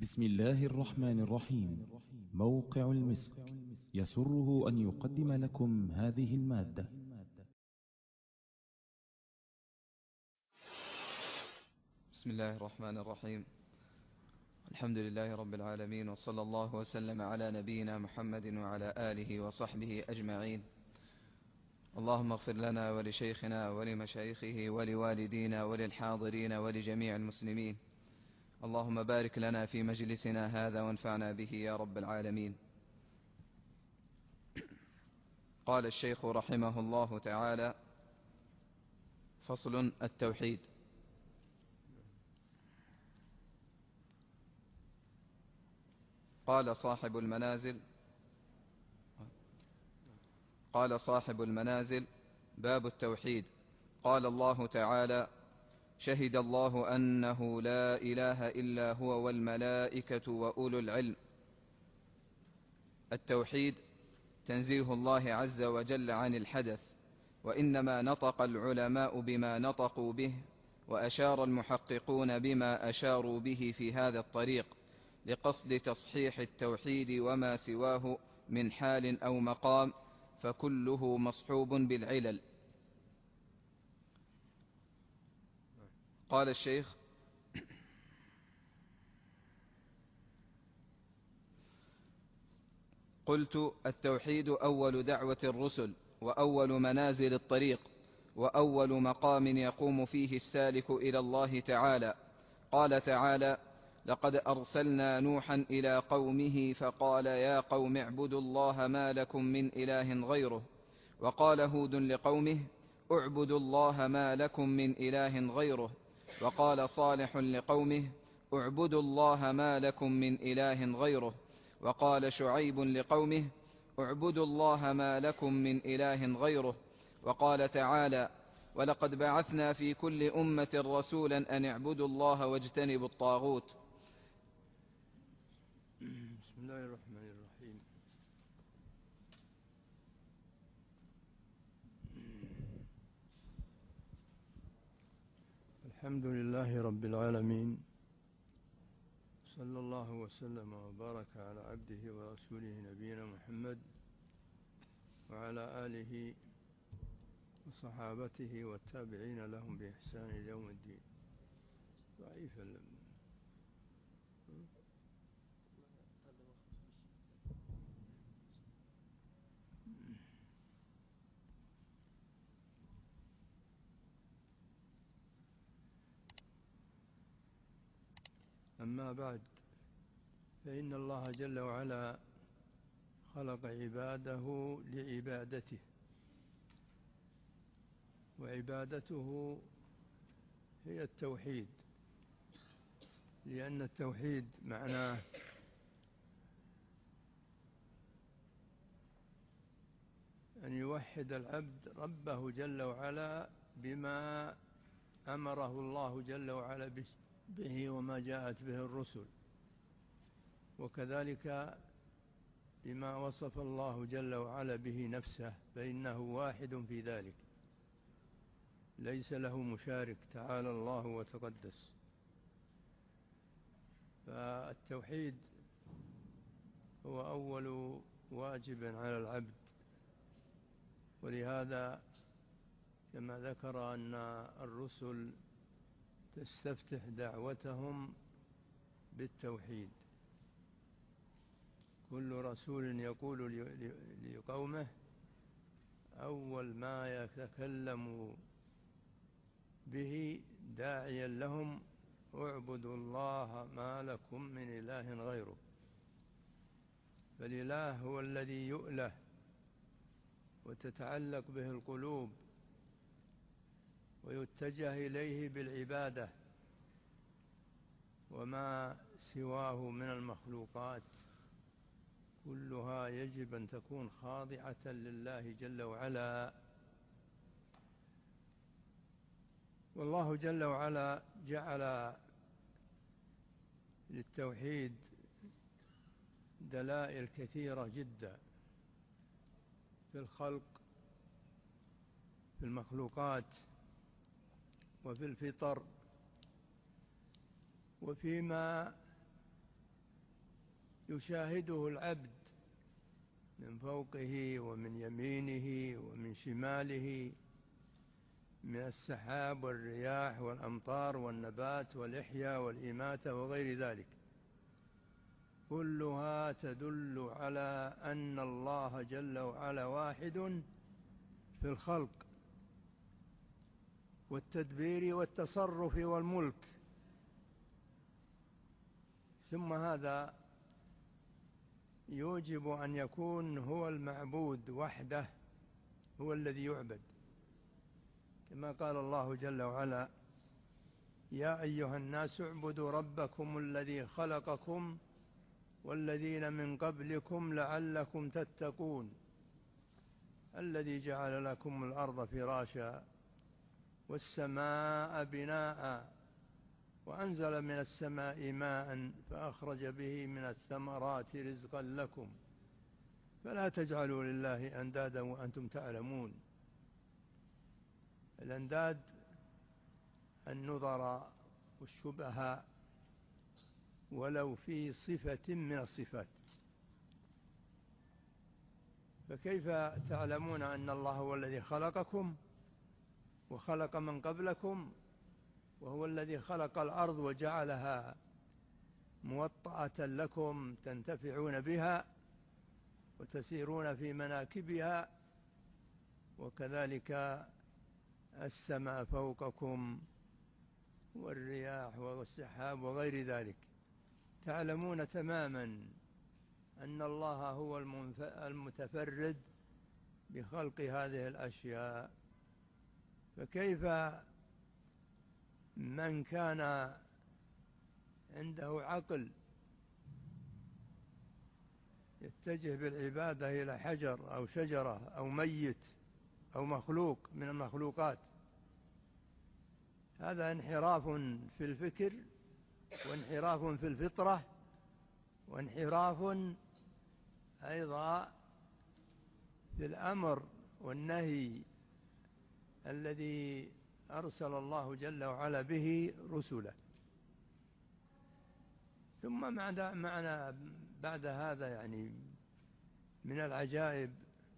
بسم الله الرحمن الرحيم. موقع المسك يسره أن يقدم لكم هذه المادة. بسم الله الرحمن الرحيم. الحمد لله رب العالمين، وصلى الله وسلم على نبينا محمد وعلى آله وصحبه أجمعين. اللهم اغفر لنا ولشيخنا ولمشايخه ولوالدينا وللحاضرين ولجميع المسلمين. اللهم بارك لنا في مجلسنا هذا وانفعنا به يا رب العالمين. قال الشيخ رحمه الله تعالى: فصل التوحيد. قال صاحب المنازل: باب التوحيد. قال الله تعالى: شهد الله أنه لا إله إلا هو والملائكة وأولو العلم. التوحيد تنزيه الله عز وجل عن الحدث، وإنما نطق العلماء بما نطقوا به، وأشار المحققون بما أشاروا به في هذا الطريق، لقصد تصحيح التوحيد وما سواه من حال أو مقام، فكله مصحوب بالعلل. قال الشيخ: قلت: التوحيد أول دعوة الرسل، وأول منازل الطريق، وأول مقام يقوم فيه السالك إلى الله تعالى. قال تعالى: لقد أرسلنا نوحا إلى قومه فقال يا قوم اعبدوا الله ما لكم من إله غيره. وقال هود لقومه: اعبدوا الله ما لكم من إله غيره. وقال صالح لقومه: اعبدوا الله ما لكم من إله غيره. وقال شعيب لقومه: اعبدوا الله ما لكم من إله غيره. وقال تعالى: ولقد بعثنا في كل أمة رسولا أن اعبدوا الله واجتنبوا الطاغوت. بسم الله الرحمن الرحيم. الحمد لله رب العالمين، صلى الله وسلم وبارك على عبده ورسوله نبينا محمد وعلى آله وصحابته والتابعين لهم بإحسان إلى يوم الدين. ضعيف أما بعد، فإن الله جل وعلا خلق عباده لعبادته، وعبادته هي التوحيد، لأن التوحيد معناه أن يوحد العبد ربه جل وعلا بما أمره الله جل وعلا به وما جاءت به الرسل، وكذلك بما وصف الله جل وعلا به نفسه، فإنه واحد في ذلك ليس له مشارك، تعالى الله وتقدس. فالتوحيد هو أول واجب على العبد، ولهذا كما ذكر أن الرسل تستفتح دعوتهم بالتوحيد. كل رسول يقول لقومه أول ما يتكلم به داعيا لهم: اعبدوا الله ما لكم من إله غيره. فالإله هو الذي يؤله وتتعلق به القلوب ويتجه إليه بالعبادة، وما سواه من المخلوقات كلها يجب أن تكون خاضعة لله جل وعلا. والله جل وعلا جعل للتوحيد دلائل كثيرة جدا في الخلق، في المخلوقات، وفي الفطر، وفيما يشاهده العبد من فوقه ومن يمينه ومن شماله، من السحاب والرياح والأمطار والنبات والإحياء والإماتة وغير ذلك، كلها تدل على أن الله جل وعلا واحد في الخلق والتدبير والتصرف والملك. ثم هذا يوجب أن يكون هو المعبود وحده، هو الذي يعبد، كما قال الله جل وعلا: يا أيها الناس اعبدوا ربكم الذي خلقكم والذين من قبلكم لعلكم تتقون، الذي جعل لكم الأرض فراشا والسماء بناء وأنزل من السماء ماء فأخرج به من الثمرات رزقا لكم فلا تجعلوا لله أندادا وأنتم تعلمون. الأنداد النظر والشبهة ولو في صفة من الصفات. فكيف تعلمون أن الله هو الذي خلقكم وخلق من قبلكم، وهو الذي خلق الأرض وجعلها موطأة لكم تنتفعون بها وتسيرون في مناكبها، وكذلك السماء فوقكم والرياح والسحاب وغير ذلك، تعلمون تماما أن الله هو المتفرد بخلق هذه الأشياء. فكيف من كان عنده عقل يتجه بالعبادة إلى حجر أو شجرة أو ميت أو مخلوق من المخلوقات؟ هذا انحراف في الفكر وانحراف في الفطرة وانحراف أيضا في الأمر والنهي الذي أرسل الله جل وعلا به رسله. ثم معنا بعد هذا يعني من العجائب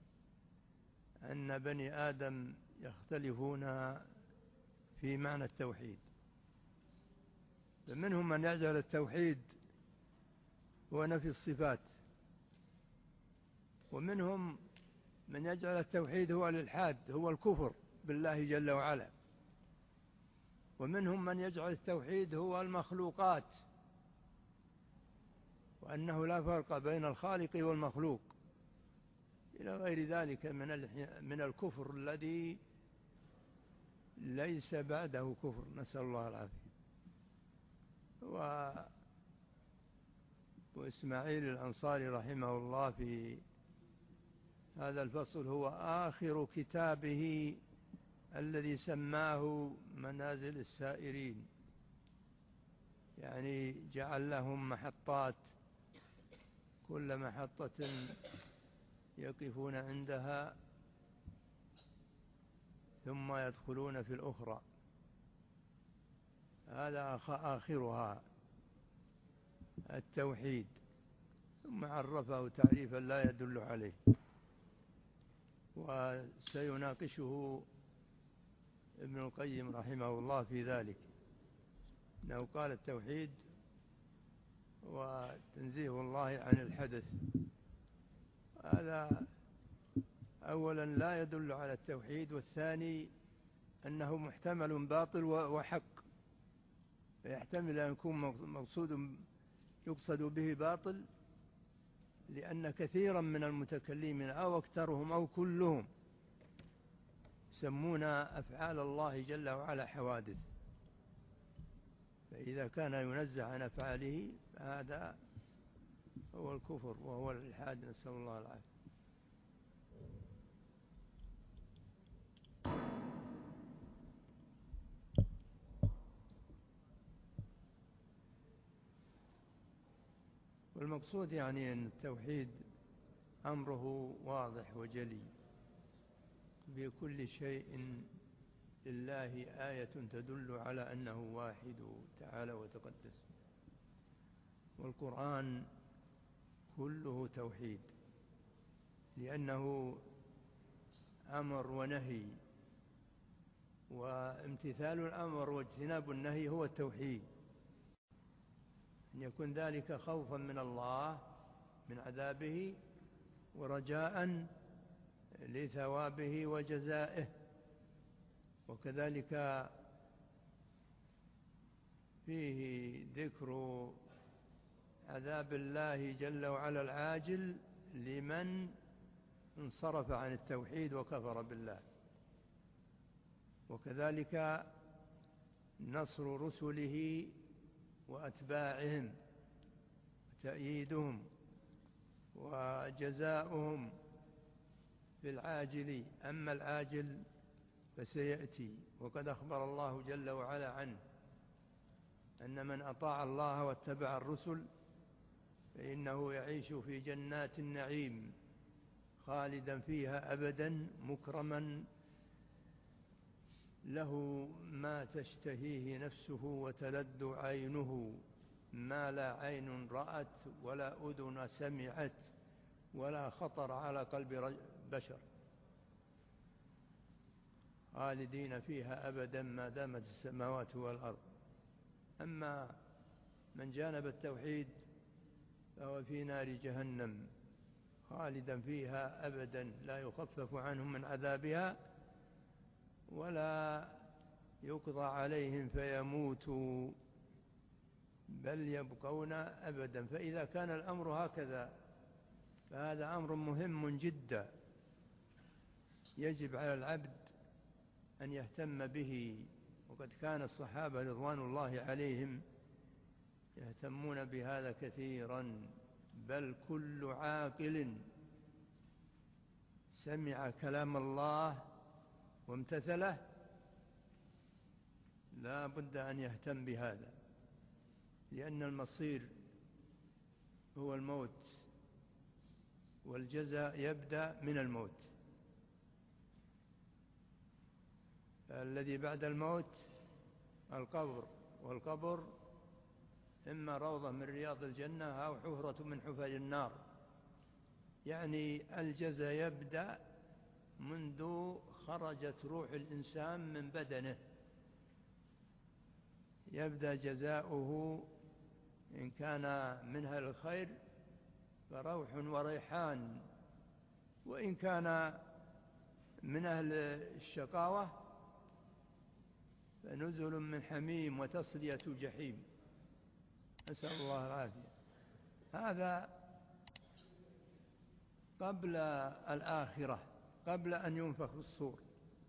أن بني آدم يختلفون في معنى التوحيد، فمنهم من يجعل التوحيد هو نفي الصفات، ومنهم من يجعل التوحيد هو الإلحاد، هو الكفر بالله جل وعلا، ومنهم من يجعل التوحيد هو المخلوقات، وأنه لا فرق بين الخالق والمخلوق، إلى غير ذلك من الكفر الذي ليس بعده كفر، نسأل الله العافية. وإسماعيل الأنصاري رحمه الله في هذا الفصل هو آخر كتابه الذي سماه منازل السائرين، يعني جعل لهم محطات، كل محطة يقفون عندها ثم يدخلون في الأخرى، هذا آخرها التوحيد، ثم عرفه تعريفا لا يدل عليه. وسيناقشه ابن القيم رحمه الله في ذلك، أنه قال التوحيد وتنزيه الله عن الحدث، هذا أولا لا يدل على التوحيد، والثاني أنه محتمل باطل وحق، فيحتمل أن يكون يقصد به باطل، لأن كثيرا من المتكلمين أو أكثرهم أو كلهم يسمون أفعال الله جل وعلا حوادث، فإذا كان ينزه عن أفعاله فهذا هو الكفر وهو الإلحاد، نسأل الله العافية. والمقصود يعني أن التوحيد أمره واضح وجلي، بكل شيء لله آية تدل على أنه واحد تعالى وتقدس. والقرآن كله توحيد، لأنه أمر ونهي، وامتثال الأمر واجتناب النهي هو التوحيد، أن يكون ذلك خوفا من الله من عذابه ورجاء لثوابه وجزائه. وكذلك فيه ذكر عذاب الله جل وعلا العاجل لمن انصرف عن التوحيد وكفر بالله، وكذلك نصر رسله وأتباعهم وتأييدهم وجزاؤهم في العاجل. أما العاجل فسيأتي، وقد أخبر الله جل وعلا عنه أن من أطاع الله واتبع الرسل فإنه يعيش في جنات النعيم خالدا فيها أبدا، مكرما له ما تشتهيه نفسه وتلذ عينه، ما لا عين رأت ولا أذن سمعت ولا خطر على قلب بشر، خالدين فيها أبدا ما دامت السماوات والأرض. أما من جانب التوحيد فهو في نار جهنم خالدا فيها أبدا، لا يخفف عنهم من عذابها ولا يقضى عليهم فيموتوا، بل يبقون أبدا. فإذا كان الأمر هكذا فهذا أمر مهم جدا، يجب على العبد أن يهتم به. وقد كان الصحابة رضوان الله عليهم يهتمون بهذا كثيرا، بل كل عاقل سمع كلام الله وامتثله لا بد أن يهتم بهذا، لأن المصير هو الموت، والجزاء يبدأ من الموت. الذي بعد الموت القبر، والقبر إما روضة من رياض الجنة أو حفرة من حفر النار، يعني الجزاء يبدأ منذ خرجت روح الإنسان من بدنه، يبدأ جزاؤه إن كان من أهل الخير فروح وريحان، وإن كان من أهل الشقاوة فنزل من حميم وتصلية جحيم، نسأل الله العافية. هذا قبل الآخرة، قبل أن ينفخ الصور.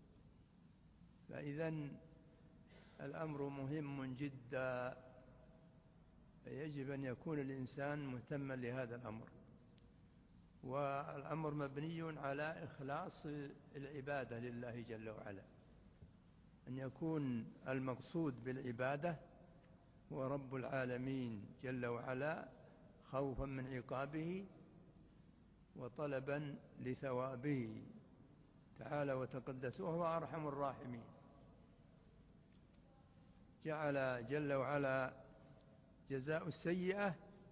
فإذن الأمر مهم جدا، فيجب أن يكون الإنسان مهتما لهذا الأمر. والأمر مبني على إخلاص العبادة لله جل وعلا، أن يكون المقصود بالعبادة هو رب العالمين جل وعلا، خوفا من عقابه وطلبا لثوابه تعالى وتقدس، وهو أرحم الراحمين. جعل جل وعلا جزاء السيئة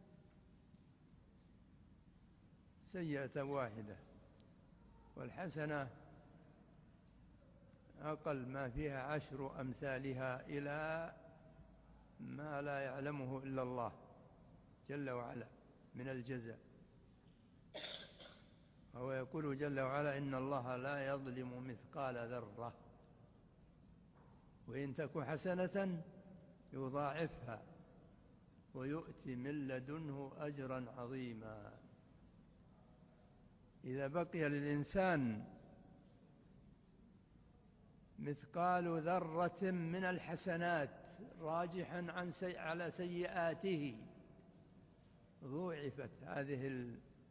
سيئة واحدة، والحسنة أقل ما فيها 10 أمثالها إلى ما لا يعلمه إلا الله جل وعلا من الجزاء. وهو يقول جل وعلا: إن الله لا يظلم مثقال ذرة وإن تك حسنة يضاعفها ويؤتي من لدنه أجرا عظيما. إذا بقي للإنسان مثقال ذرة من الحسنات راجحا على سيئاته ضوعفت هذه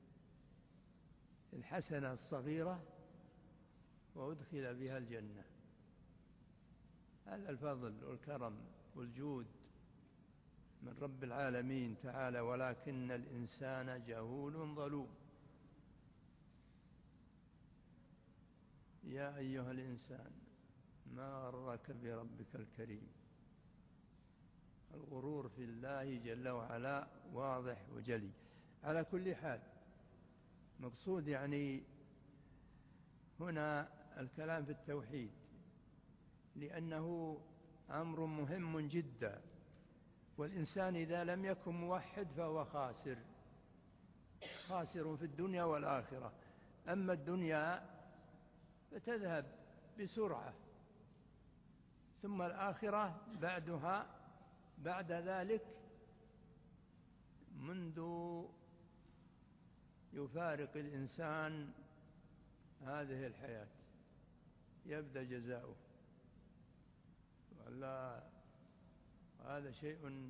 الحسنة الصغيرة وأدخل بها الجنة. هذا الفضل والكرم والجود من رب العالمين تعالى، ولكن الإنسان جهول ظلوم. يا أيها الإنسان ما غرك بربك الكريم. الغرور في الله جل وعلا واضح وجلي. على كل حال مقصود يعني هنا الكلام في التوحيد، لأنه أمر مهم جدا، والإنسان إذا لم يكن موحد فهو خاسر، خاسر في الدنيا والآخرة. أما الدنيا فتذهب بسرعة، ثم الآخرة بعدها بعد ذلك منذ يفارق الإنسان هذه الحياة يبدأ جزاؤه. هذا شيء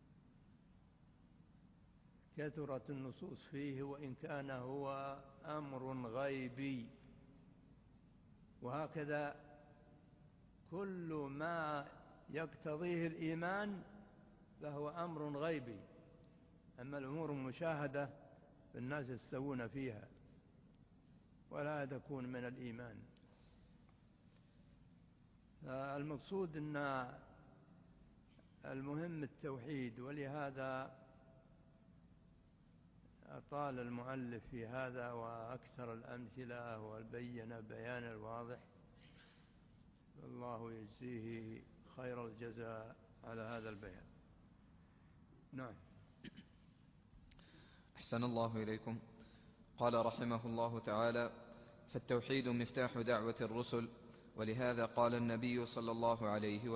كثرت النصوص فيه، وإن كان هو أمر غيبي. وهكذا كل ما يقتضيه الإيمان فهو أمر غيبي. أما الأمور المشاهدة فالناس يستوون فيها ولا تكون من الإيمان. المقصود أن المهم التوحيد، ولهذا أطال المؤلف في هذا وأكثر الأمثلة والبين بيان الواضح، الله يجزيه خير الجزاء على هذا البيان. نعم. أحسن الله إليكم. قال رحمه الله تعالى: فالتوحيد مفتاح دعوة الرسل، ولهذا قال النبي صلى الله عليه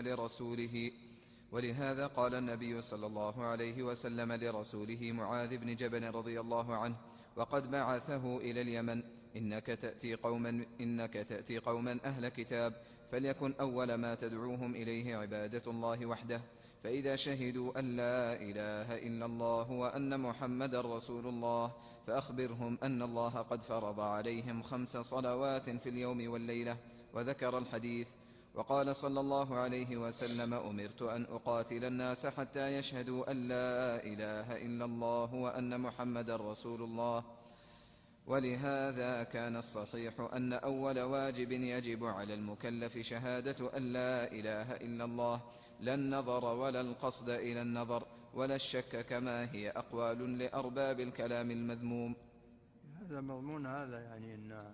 وسلم لرسوله معاذ بن جبل رضي الله عنه وقد بعثه إلى اليمن: إنك تأتي قوما أهل كتاب، فليكن أول ما تدعوهم إليه عبادة الله وحده، فإذا شهدوا أن لا إله إلا الله وأن محمدا رسول الله فأخبرهم أن الله قد فرض عليهم 5 صلوات في اليوم والليلة. وذكر الحديث. وقال صلى الله عليه وسلم: أمرت أن أقاتل الناس حتى يشهدوا أن لا إله إلا الله وأن محمدا رسول الله. ولهذا كان الصحيح أن أول واجب يجب على المكلف شهادة أن لا إله إلا الله، لا النظر ولا القصد إلى النظر ولا الشك، كما هي أقوال لأرباب الكلام المذموم. هذا مضمون هذا، يعني أن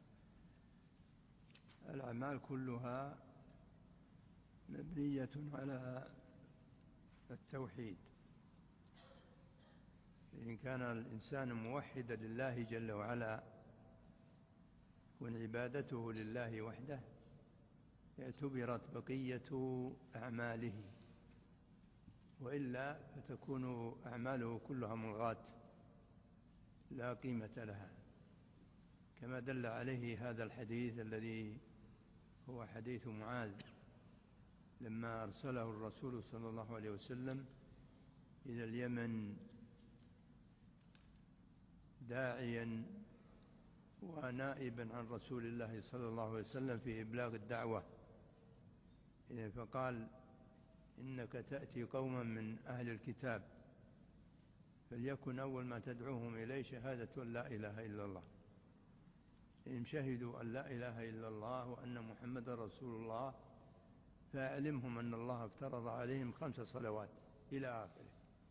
الأعمال كلها مبنية على التوحيد. إن كان الإنسان موحدا لله جل وعلا وعبادته لله وحده اعتبرت بقية أعماله، وإلا فتكون أعماله كلها ملغاة لا قيمة لها، كما دل عليه هذا الحديث الذي هو حديث معاذ لما أرسله الرسول صلى الله عليه وسلم إلى اليمن داعيا ونائبا عن رسول الله صلى الله عليه وسلم في إبلاغ الدعوة. فقال: إنك تأتي قوما من أهل الكتاب، فليكن أول ما تدعوهم إليه شهادة أن لا إله إلا الله. إن شهدوا أن لا إله إلا الله وأن محمد رسول الله فأعلمهم أن الله افترض عليهم 5 صلوات إلى آخره.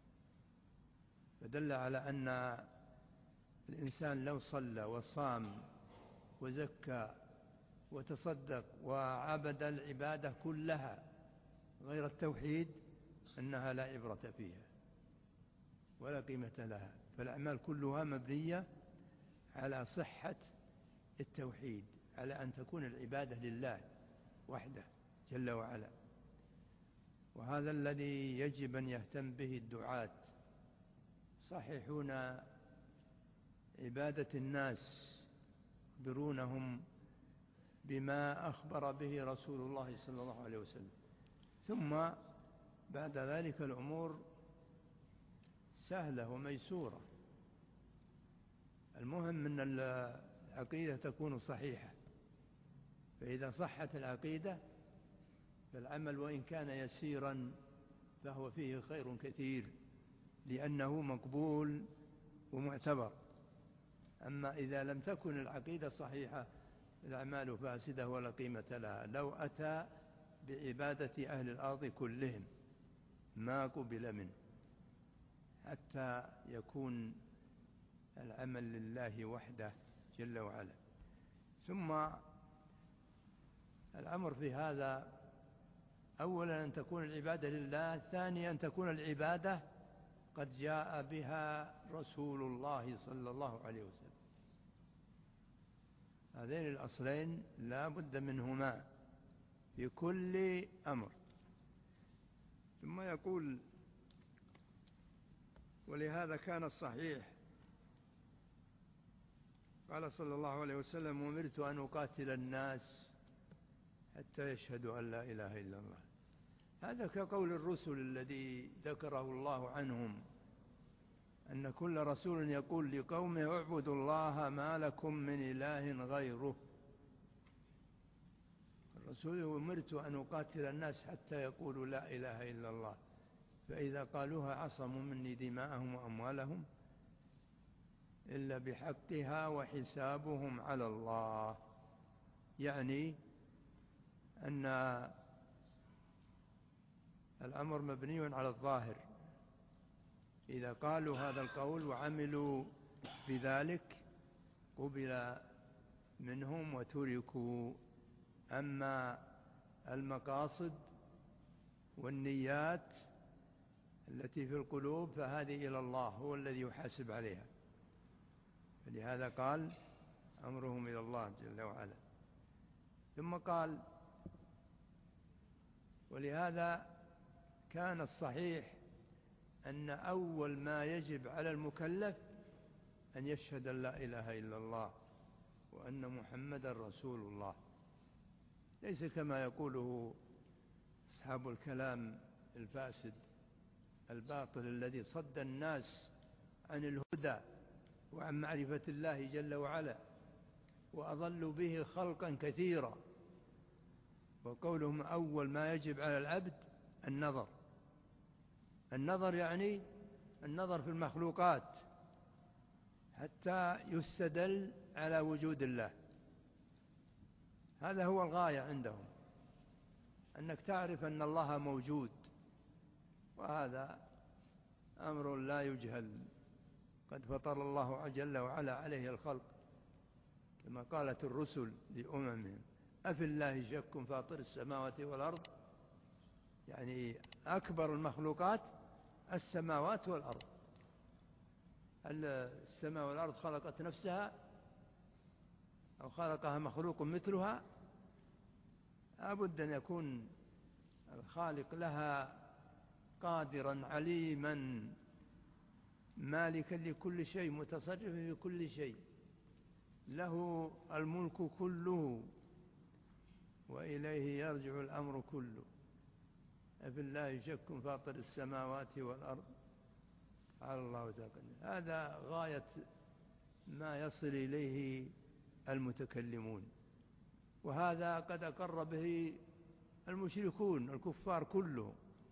فدل على أن الإنسان لو صلى وصام وزكى وتصدق وعبد العبادة كلها غير التوحيد أنها لا عبرة فيها ولا قيمة لها. فالأعمال كلها مبنية على صحة التوحيد، على أن تكون العبادة لله وحده جل وعلا. وهذا الذي يجب أن يهتم به الدعاة، صحيحون عبادة الناس، يخبرونهم بما أخبر به رسول الله صلى الله عليه وسلم، ثم بعد ذلك الأمور سهلة وميسورة. المهم أن العقيدة تكون صحيحة، فإذا صحت العقيدة فالعمل وإن كان يسيرا فهو فيه خير كثير، لأنه مقبول ومعتبر. أما إذا لم تكن العقيدة صحيحة الأعمال فاسدة ولا قيمة لها. لو أتى بعبادة أهل الأرض كلهم ما قبل منه، حتى يكون العمل لله وحده جل وعلا. ثم الأمر في هذا أولا أن تكون العبادة لله، ثانيا أن تكون العبادة قد جاء بها رسول الله صلى الله عليه وسلم. هذين الأصلين لا بد منهما في كل أمر. ثم يقول: ولهذا كان الصحيح قال صلى الله عليه وسلم: أمرت أن أقاتل الناس حتى يشهدوا أن لا إله إلا الله. هذا كقول الرسل الذي ذكره الله عنهم، أن كل رسول يقول لقومه: اعبدوا الله ما لكم من إله غيره. الرسول: أمرت أن أقاتل الناس حتى يقولوا لا إله إلا الله، فإذا قالوها عصموا مني دماءهم وأموالهم إلا بحقها وحسابهم على الله. يعني أن الأمر مبني على الظاهر، إذا قالوا هذا القول وعملوا بذلك قبل منهم وتركوا. أما المقاصد والنيات التي في القلوب فهذه إلى الله، هو الذي يحاسب عليها، فلهذا قال: أمرهم إلى الله جل وعلا. ثم قال: ولهذا كان الصحيح أن أول ما يجب على المكلف أن يشهد أن لا إله إلا الله وأن محمدا رسول الله، ليس كما يقوله أصحاب الكلام الفاسد الباطل الذي صد الناس عن الهدى وعن معرفة الله جل وعلا وأضلوا به خلقا كثيرا. وقولهم أول ما يجب على العبد النظر يعني النظر في المخلوقات حتى يستدل على وجود الله. هذا هو الغاية عندهم، أنك تعرف أن الله موجود، وهذا أمر لا يجهل، قد فطر الله جل وعلا عليه الخلق، كما قالت الرسل لأممهم: أفي الله شك فاطر السماوات والأرض. يعني أكبر المخلوقات السماوات والأرض. هل السماء والأرض خلقت نفسها أو خلقها مخلوق مثلها؟ لابد أن يكون الخالق لها قادرا عليما مالكا لكل شيء متصرفا في كل شيء، له الملك كله وإليه يرجع الأمر كله. أفي الله شك فاطر السماوات والأرض على الله وتقدم. هذا غاية ما يصل إليه المتكلمون، وهذا قد أقر به المشركون الكفار كلهم.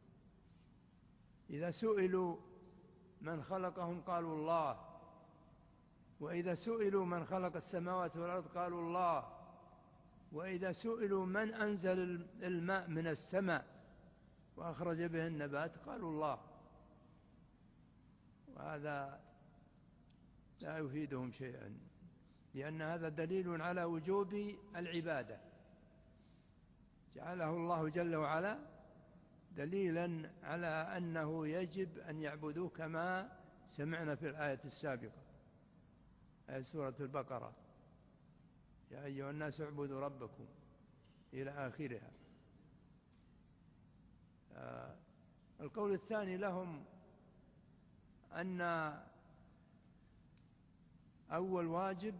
إذا سئلوا من خلقهم قالوا الله، وإذا سئلوا من خلق السماوات والأرض قالوا الله، وإذا سئلوا من أنزل الماء من السماء وأخرج به النبات قالوا الله. وهذا لا يفيدهم شيئا، لأن هذا دليل على وجوب العبادة، جعله الله جل وعلا دليلا على أنه يجب أن يعبدوه، كما سمعنا في الآية السابقة، آية سورة البقرة: يا أيها الناس اعبدوا ربكم إلى آخرها. القول الثاني لهم أن أول واجب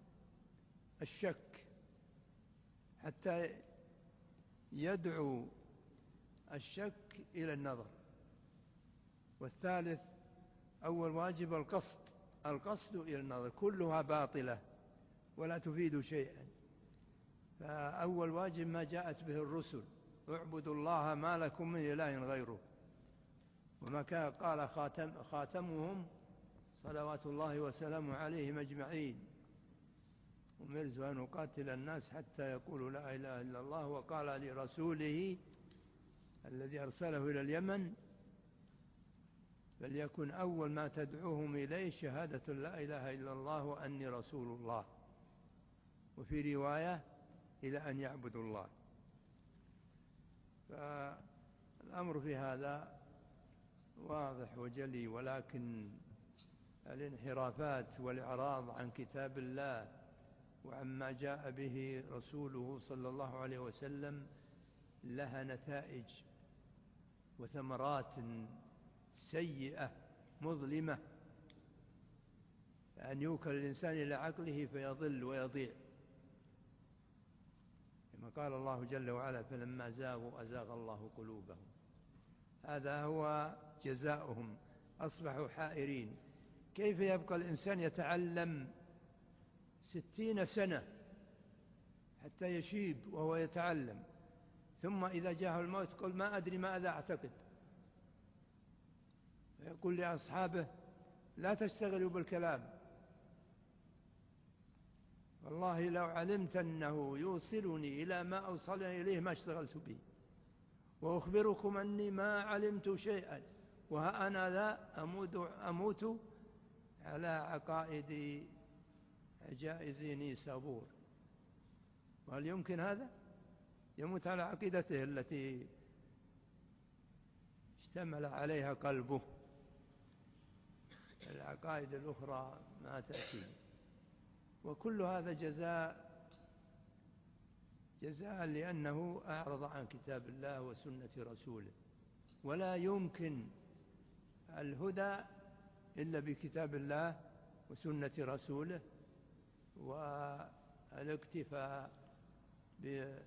الشك حتى يدعو الشك إلى النظر، والثالث أول واجب القصد إلى النظر، كلها باطلة ولا تفيد شيئا. فأول واجب ما جاءت به الرسل: اعبدوا الله ما لكم من إله غيره. وما كان قال خاتمهم صلوات الله وسلامه عليهم أجمعين: أمرت أن أقاتل الناس حتى يقولوا لا إله إلا الله. وقال لرسوله الذي أرسله إلى اليمن: فليكن أول ما تدعوهم إليه شهادة لا إله إلا الله وأني رسول الله، وفي رواية إلى أن يعبدوا الله. فالأمر في هذا واضح وجلي، ولكن الانحرافات والإعراض عن كتاب الله وعما جاء به رسوله صلى الله عليه وسلم لها نتائج وثمرات سيئة مظلمة، أن يوكل الإنسان إلى عقله فيضل ويضيع، كما قال الله جل وعلا: فلما زاغوا أزاغ الله قلوبهم. هذا هو جزاؤهم، أصبحوا حائرين. كيف يبقى الإنسان يتعلم 60 سنة حتى يشيب وهو يتعلم، ثم إذا جاءه الموت قل ما أدري ماذا أعتقد، فيقول لأصحابه: لا تشتغلوا بالكلام، والله لو علمت أنه يوصلني إلى ما أوصلني إليه ما اشتغلت به، وأخبركم أني ما علمت شيئا وها أنا لا أموت على عقائد عجائز نيسابور. وهل يمكن هذا؟ يموت على عقيدته التي اشتمل عليها قلبه، العقائد الأخرى ما تأتي. وكل هذا جزاء لأنه أعرض عن كتاب الله وسنة رسوله، ولا يمكن الهدى إلا بكتاب الله وسنة رسوله والاكتفاء بآثار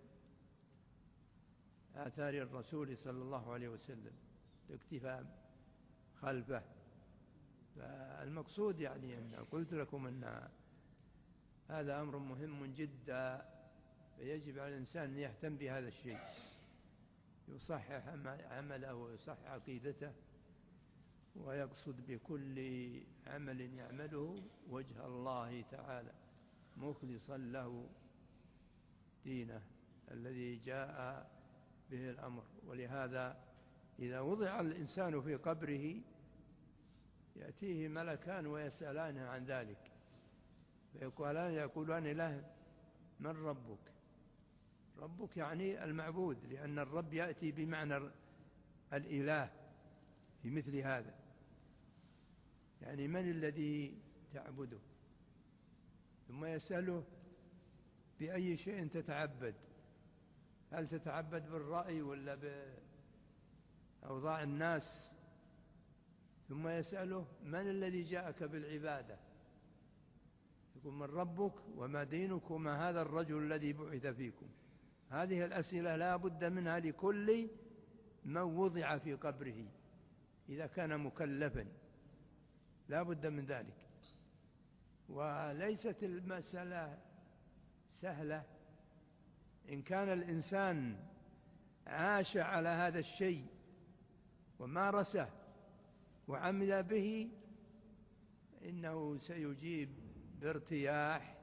الرسول صلى الله عليه وسلم، الاكتفاء خلفه. فالمقصود يعني أن قلت لكم أن هذا أمر مهم جدا، فيجب على الإنسان أن يهتم بهذا الشيء، يصحح عمله ويصحح عقيدته، ويقصد بكل عمل يعمله وجه الله تعالى مخلصا له دينه الذي جاء به الأمر. ولهذا إذا وضع الإنسان في قبره يأتيه ملكان ويسألانه عن ذلك، يقولان له: من ربك؟ ربك يعني المعبود، لأن الرب يأتي بمعنى الإله في مثل هذا، يعني من الذي تعبده؟ ثم يسأله: بأي شيء تتعبد؟ هل تتعبد بالرأي ولا بأوضاع الناس؟ ثم يسأله: من الذي جاءك بالعبادة؟ يقول: من ربك وما دينك وما هذا الرجل الذي بعث فيكم؟ هذه الأسئلة لا بد منها لكل من وضع في قبره إذا كان مكلفا، لا بد من ذلك. وليست المسألة سهلة إن كان الإنسان عاش على هذا الشيء ومارسه وعمل به، إنه سيجيب بارتياح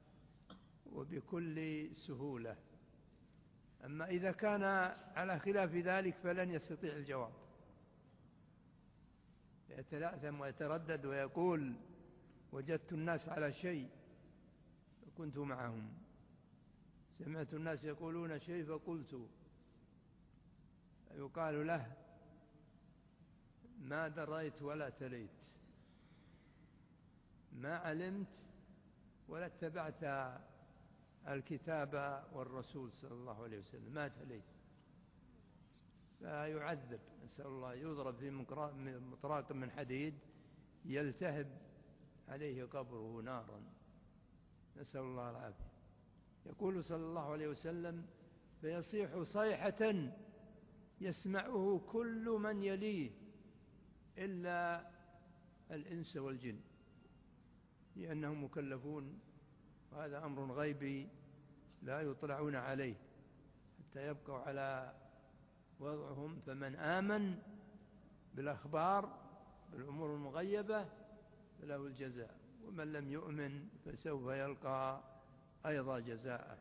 وبكل سهولة. أما إذا كان على خلاف ذلك فلن يستطيع الجواب، يتلأثم ويتردد ويقول: وجدت الناس على شيء فكنت معهم، سمعت الناس يقولون شيء فقلت. يقال له: ما دريت ولا تليت، ما علمت ولا اتبعت الكتاب والرسول صلى الله عليه وسلم، ما تليت. فيعذب، نسأل الله، يضرب في مطراق من حديد يلتهب عليه قبره نارا، نسأل الله العافية. يقول صلى الله عليه وسلم: فيصيح صيحة يسمعه كل من يليه إلا الإنس والجن، لأنهم مكلفون، وهذا أمر غيبي لا يطلعون عليه حتى يبقوا على وضعهم. فمن آمن بالأخبار بالأمور المغيبة فله الجزاء، ومن لم يؤمن فسوف يلقى أيضا جزاءه.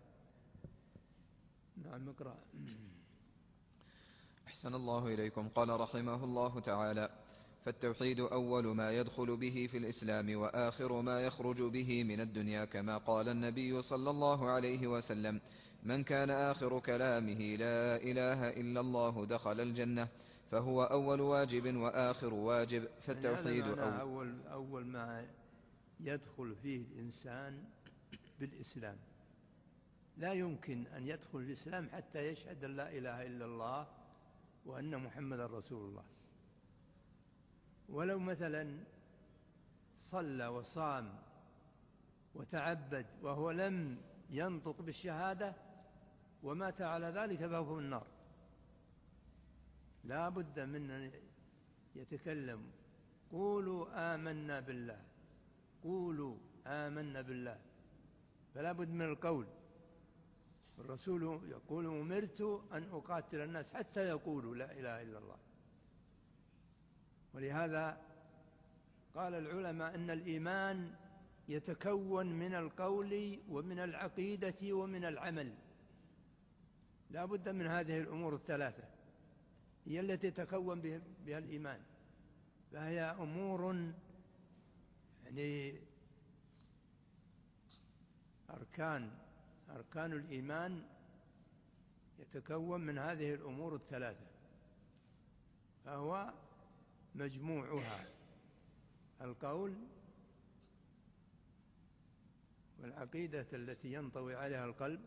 نعم، اقرأ. أحسن الله إليكم. قال رحمه الله تعالى: فالتوحيد أول ما يدخل به في الإسلام وآخر ما يخرج به من الدنيا، كما قال النبي صلى الله عليه وسلم: من كان آخر كلامه لا إله إلا الله دخل الجنة. فهو أول واجب وآخر واجب. فالتوحيد يعني هذا أول ما يدخل فيه الإنسان بالإسلام. لا يمكن أن يدخل الإسلام حتى يشهد أن لا إله إلا الله وأن محمد رسول الله. ولو مثلا صلى وصام وتعبد وهو لم ينطق بالشهادة ومات على ذلك فهو في النار. لا بد من أن يتكلم: قولوا آمنا بالله، قولوا آمنا بالله. فلا بد من القول. الرسول يقول: أمرت أن أقاتل الناس حتى يقولوا لا إله إلا الله. ولهذا قال العلماء أن الإيمان يتكون من القول ومن العقيدة ومن العمل. لا بد من هذه الأمور الثلاثة، هي التي يتكون بها الإيمان. فهي أمور يعني أركان الإيمان يتكون من هذه الأمور الثلاثة، فهو مجموعها: القول والعقيدة التي ينطوي عليها القلب،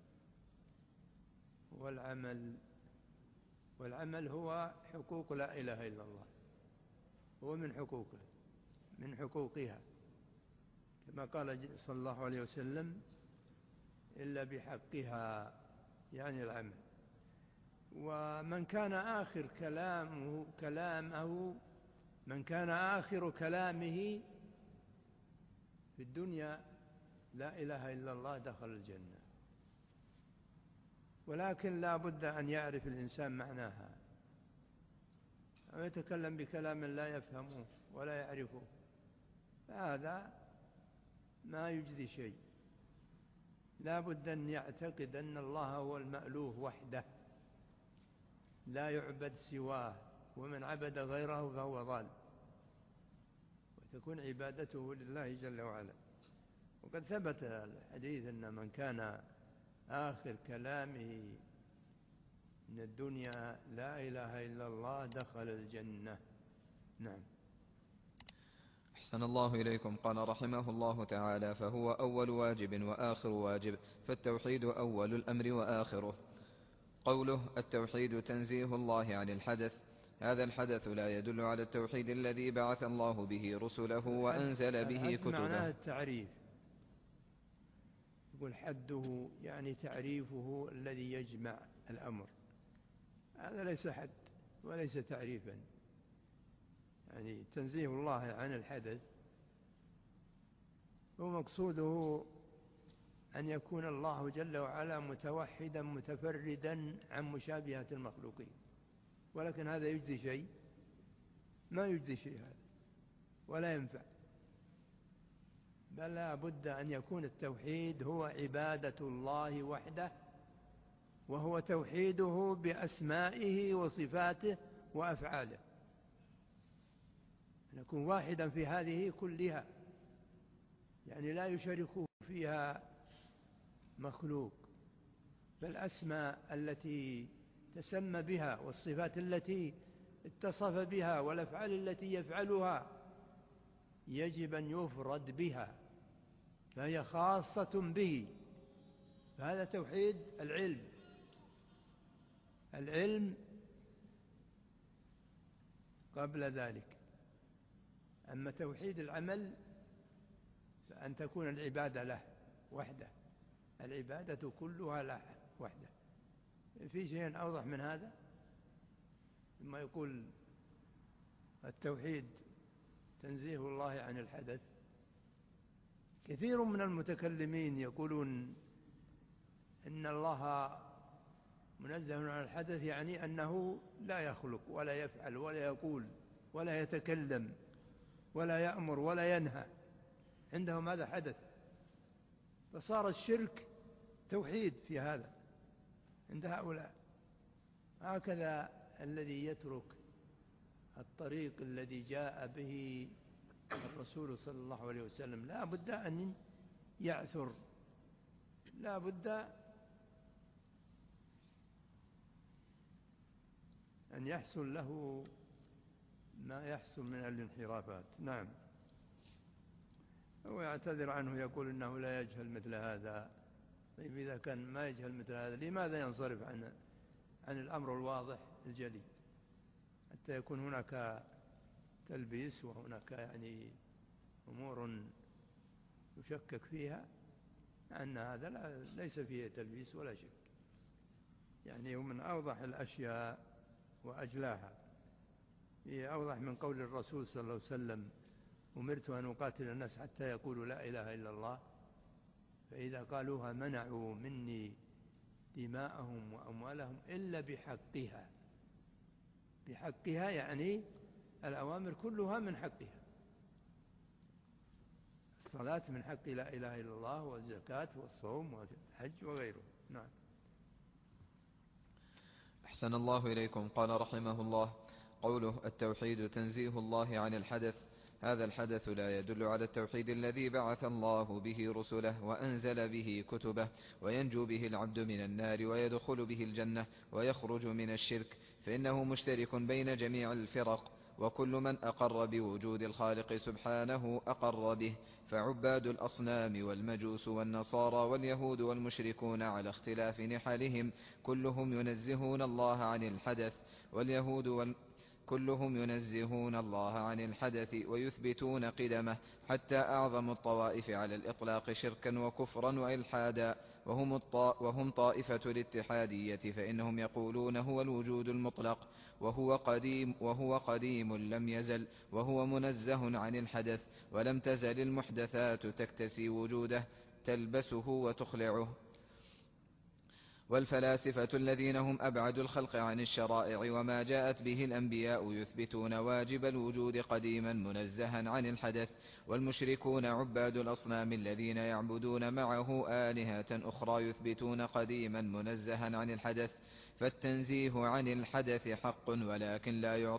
والعمل هو حقوق لا إله إلا الله، هو من حقوقها، كما قال صلى الله عليه وسلم: إلا بحقها، يعني العمل. ومن كان آخر كلامه في الدنيا لا إله إلا الله دخل الجنة. ولكن لا بد أن يعرف الإنسان معناها، أو يتكلم بكلام لا يفهمه ولا يعرفه، فهذا ما يجدي شيء. لا بد أن يعتقد أن الله هو المألوه وحده، لا يعبد سواه، ومن عبد غيره فهو ضال، وتكون عبادته لله جل وعلا. وقد ثبت الحديث أن من كان آخر كلامه من الدنيا لا إله إلا الله دخل الجنة. نعم. أحسن الله إليكم. قال رحمه الله تعالى: فهو أول واجب وآخر واجب. فالتوحيد أول الأمر وآخره. قوله: التوحيد تنزيه الله عن الحدث. هذا الحدث لا يدل على التوحيد الذي بعث الله به رسله وأنزل به كتبه. معناه التعريف. يقول حده يعني تعريفه الذي يجمع الأمر. هذا ليس حد وليس تعريفا. يعني تنزيه الله عن الحدث ومقصوده أن يكون الله جل وعلا متوحدا متفردا عن مشابهة المخلوقين. ولكن هذا يجزي شيء؟ ما يجزي شيء هذا، ولا ينفع. بل لا بد أن يكون التوحيد هو عبادة الله وحده، وهو توحيده بأسمائه وصفاته وأفعاله، أن يكون واحدا في هذه كلها، يعني لا يشارك فيها مخلوق. فالأسماء التي تسمى بها والصفات التي اتصف بها والأفعال التي يفعلها يجب أن يفرد بها، فهي خاصة به. فهذا توحيد العلم قبل ذلك. أما توحيد العمل فأن تكون العبادة له وحده، العبادة كلها له وحده. في شيء أوضح من هذا؟ ثم يقول التوحيد تنزيه الله عن الحدث. كثير من المتكلمين يقولون إن الله منزه عن الحدث، يعني أنه لا يخلق ولا يفعل ولا يقول ولا يتكلم ولا يأمر ولا ينهى، عندهم هذا حدث. فصار الشرك توحيد في هذا عند هؤلاء. هكذا الذي يترك الطريق الذي جاء به الرسول صلى الله عليه وسلم لا بد أن يعثر، لا بد أن يحصل له ما يحصل من الانحرافات. نعم. هو يعتذر عنه، يقول إنه لا يجهل مثل هذا. طيب إذا كان ما يجهل مثل هذا لماذا ينصرف عن الأمر الواضح الجلي حتى يكون هناك تلبيس وهناك يعني أمور يشكك فيها، أن هذا ليس فيه تلبيس ولا شك، يعني هو من أوضح الأشياء وأجلاها. هي أوضح من قول الرسول صلى الله عليه وسلم: أمرت أن أقاتل الناس حتى يقولوا لا إله إلا الله، فإذا قالوها منعوا مني دماءهم وأموالهم إلا بحقها. بحقها يعني الأوامر كلها من حقها، الصلاة من حق لا إله إلا الله، والزكاة والصوم والحج وغيره. نعم. أحسن الله إليكم. قال رحمه الله: قوله التوحيد تنزيه الله عن الحدث. هذا الحدث لا يدل على التوحيد الذي بعث الله به رسله وأنزل به كتبه، وينجو به العبد من النار ويدخل به الجنة ويخرج من الشرك، فإنه مشترك بين جميع الفرق، وكل من أقر بوجود الخالق سبحانه أقر به. فعباد الأصنام والمجوس والنصارى واليهود والمشركون على اختلاف نحلهم كلهم ينزهون الله عن الحدث، كلهم ينزهون الله عن الحدث ويثبتون قدمه، حتى أعظم الطوائف على الإطلاق شركا وكفرا وإلحادا وهم طائفة الاتحادية، فإنهم يقولون هو الوجود المطلق، وهو قديم لم يزل، وهو منزه عن الحدث، ولم تزل المحدثات تكتسي وجوده تلبسه وتخلعه. والفلاسفة الذين هم أبعد الخلق عن الشرائع وما جاءت به الأنبياء يثبتون واجب الوجود قديما منزها عن الحدث. والمشركون عباد الأصنام الذين يعبدون معه آلهة أخرى يثبتون قديما منزها عن الحدث. فالتنزيه عن الحدث حق، ولكن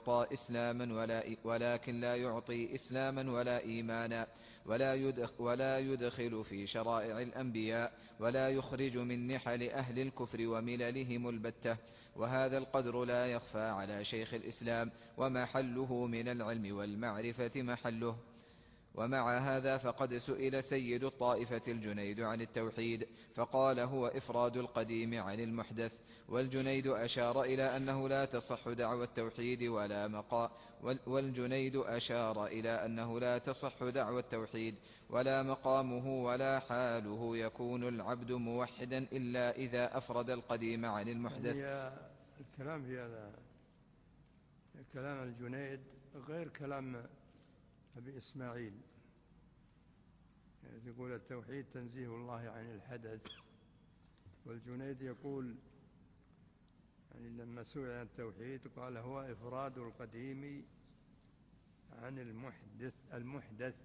لا يعطي إسلاما ولا إيمانا، ولا يدخل في شرائع الأنبياء، ولا يخرج من نحل أهل الكفر ومللهم البتة. وهذا القدر لا يخفى على شيخ الإسلام، ومحله من العلم والمعرفة محله. ومع هذا فقد سئل سيد الطائفة الجنيد عن التوحيد فقال هو إفراد القديم عن المحدث. والجنيد أشار إلى أنه لا تصح دعوى التوحيد ولا مقامه ولا حاله يكون العبد موحدا إلا إذا أفرد القديم عن المحدث. الكلام في هذا كلام الجنيد غير كلام أبي إسماعيل. يقول التوحيد تنزيه الله عن الحدث، والجنيد يقول يعني لما سئل عن التوحيد قال هو إفراد القديم عن المحدث.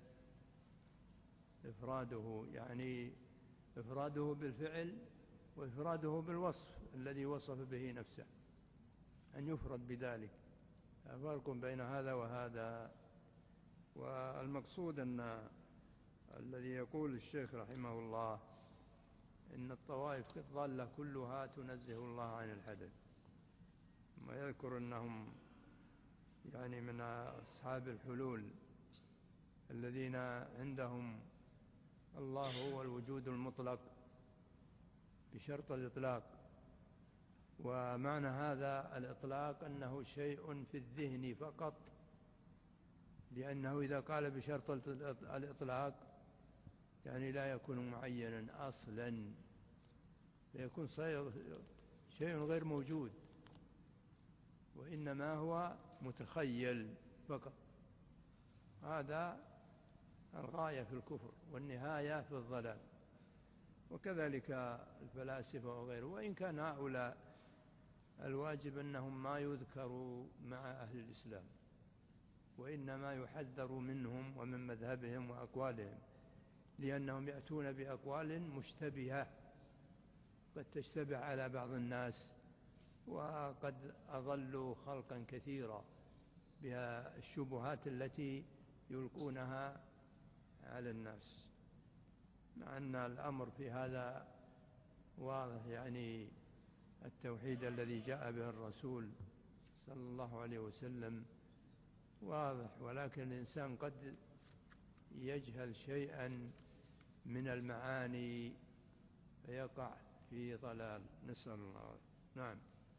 إفراده يعني إفراده بالفعل وإفراده بالوصف الذي وصف به نفسه، أن يفرد بذلك. فرق بين هذا وهذا. والمقصود أن الذي يقول الشيخ رحمه الله إن الطوائف الضالة كلها تنزه الله عن الحدث، ما يذكر أنهم يعني من أصحاب الحلول الذين عندهم الله هو الوجود المطلق بشرط الإطلاق. ومعنى هذا الإطلاق أنه شيء في الذهن فقط، لأنه إذا قال بشرط الإطلاق يعني لا يكون معينا أصلا، فيكون شيء غير موجود، وإنما هو متخيل فقط. هذا الغاية في الكفر والنهاية في الضلال. وكذلك الفلاسفة وغيره، وإن كان هؤلاء الواجب أنهم ما يذكروا مع أهل الإسلام، وإنما يحذر منهم ومن مذهبهم وأقوالهم، لأنهم يأتون بأقوال مشتبهة قد تشتبه على بعض الناس، وقد أضلوا خلقا كثيرا. بها الشبهات التي يلقونها على الناس، مع أن الأمر في هذا واضح. يعني التوحيد الذي جاء به الرسول صلى الله عليه وسلم واضح، ولكن الإنسان قد يجهل شيئا من المعاني فيقع في ضلال، نسأل الله. نعم.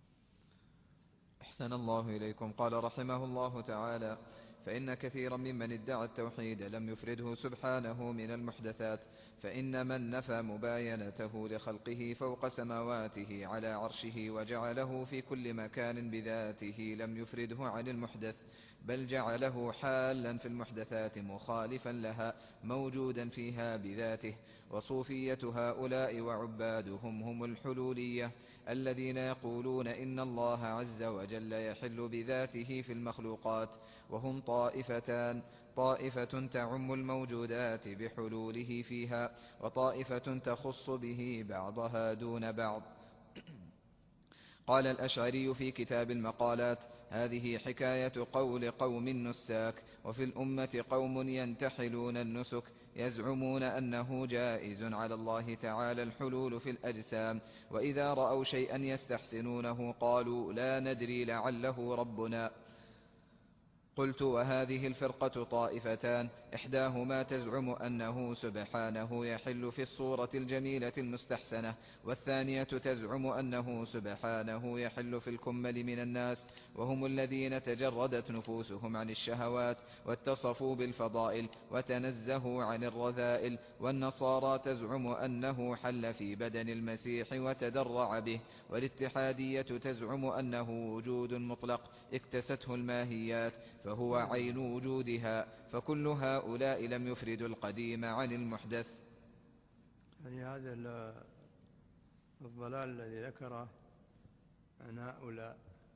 أحسن الله إليكم. قال رحمه الله تعالى: فإن كثيرا ممن ادعى التوحيد لم يفرده سبحانه من المحدثات، فإن من نفى مباينته لخلقه فوق سماواته على عرشه وجعله في كل مكان بذاته لم يفرده عن المحدث، بل جعله حالا في المحدثات مخالفا لها موجودا فيها بذاته. وصوفية هؤلاء وعبادهم هم الحلولية الذين يقولون إن الله عز وجل يحل بذاته في المخلوقات، وهم طائفتان: طائفة تعم الموجودات بحلوله فيها، وطائفة تخص به بعضها دون بعض. قال الأشعري في كتاب المقالات: هذه حكاية قول قوم نساك، وفي الأمة قوم ينتحلون النسك يزعمون أنه جائز على الله تعالى الحلول في الأجسام، وإذا رأوا شيئا يستحسنونه قالوا لا ندري لعله ربنا. قلت: وهذه الفرقة طائفتان: إحداهما تزعم أنه سبحانه يحل في الصورة الجميلة المستحسنة، والثانية تزعم أنه سبحانه يحل في الكمل من الناس، وهم الذين تجردت نفوسهم عن الشهوات واتصفوا بالفضائل وتنزهوا عن الرذائل. والنصارى تزعم أنه حل في بدن المسيح وتدرع به، والاتحادية تزعم أنه وجود مطلق اكتسته الماهيات فهو عين وجودها. فكل هؤلاء لم يفردوا القديم عن المحدث. يعني هذا الضلال الذي ذكره عن هؤلاء،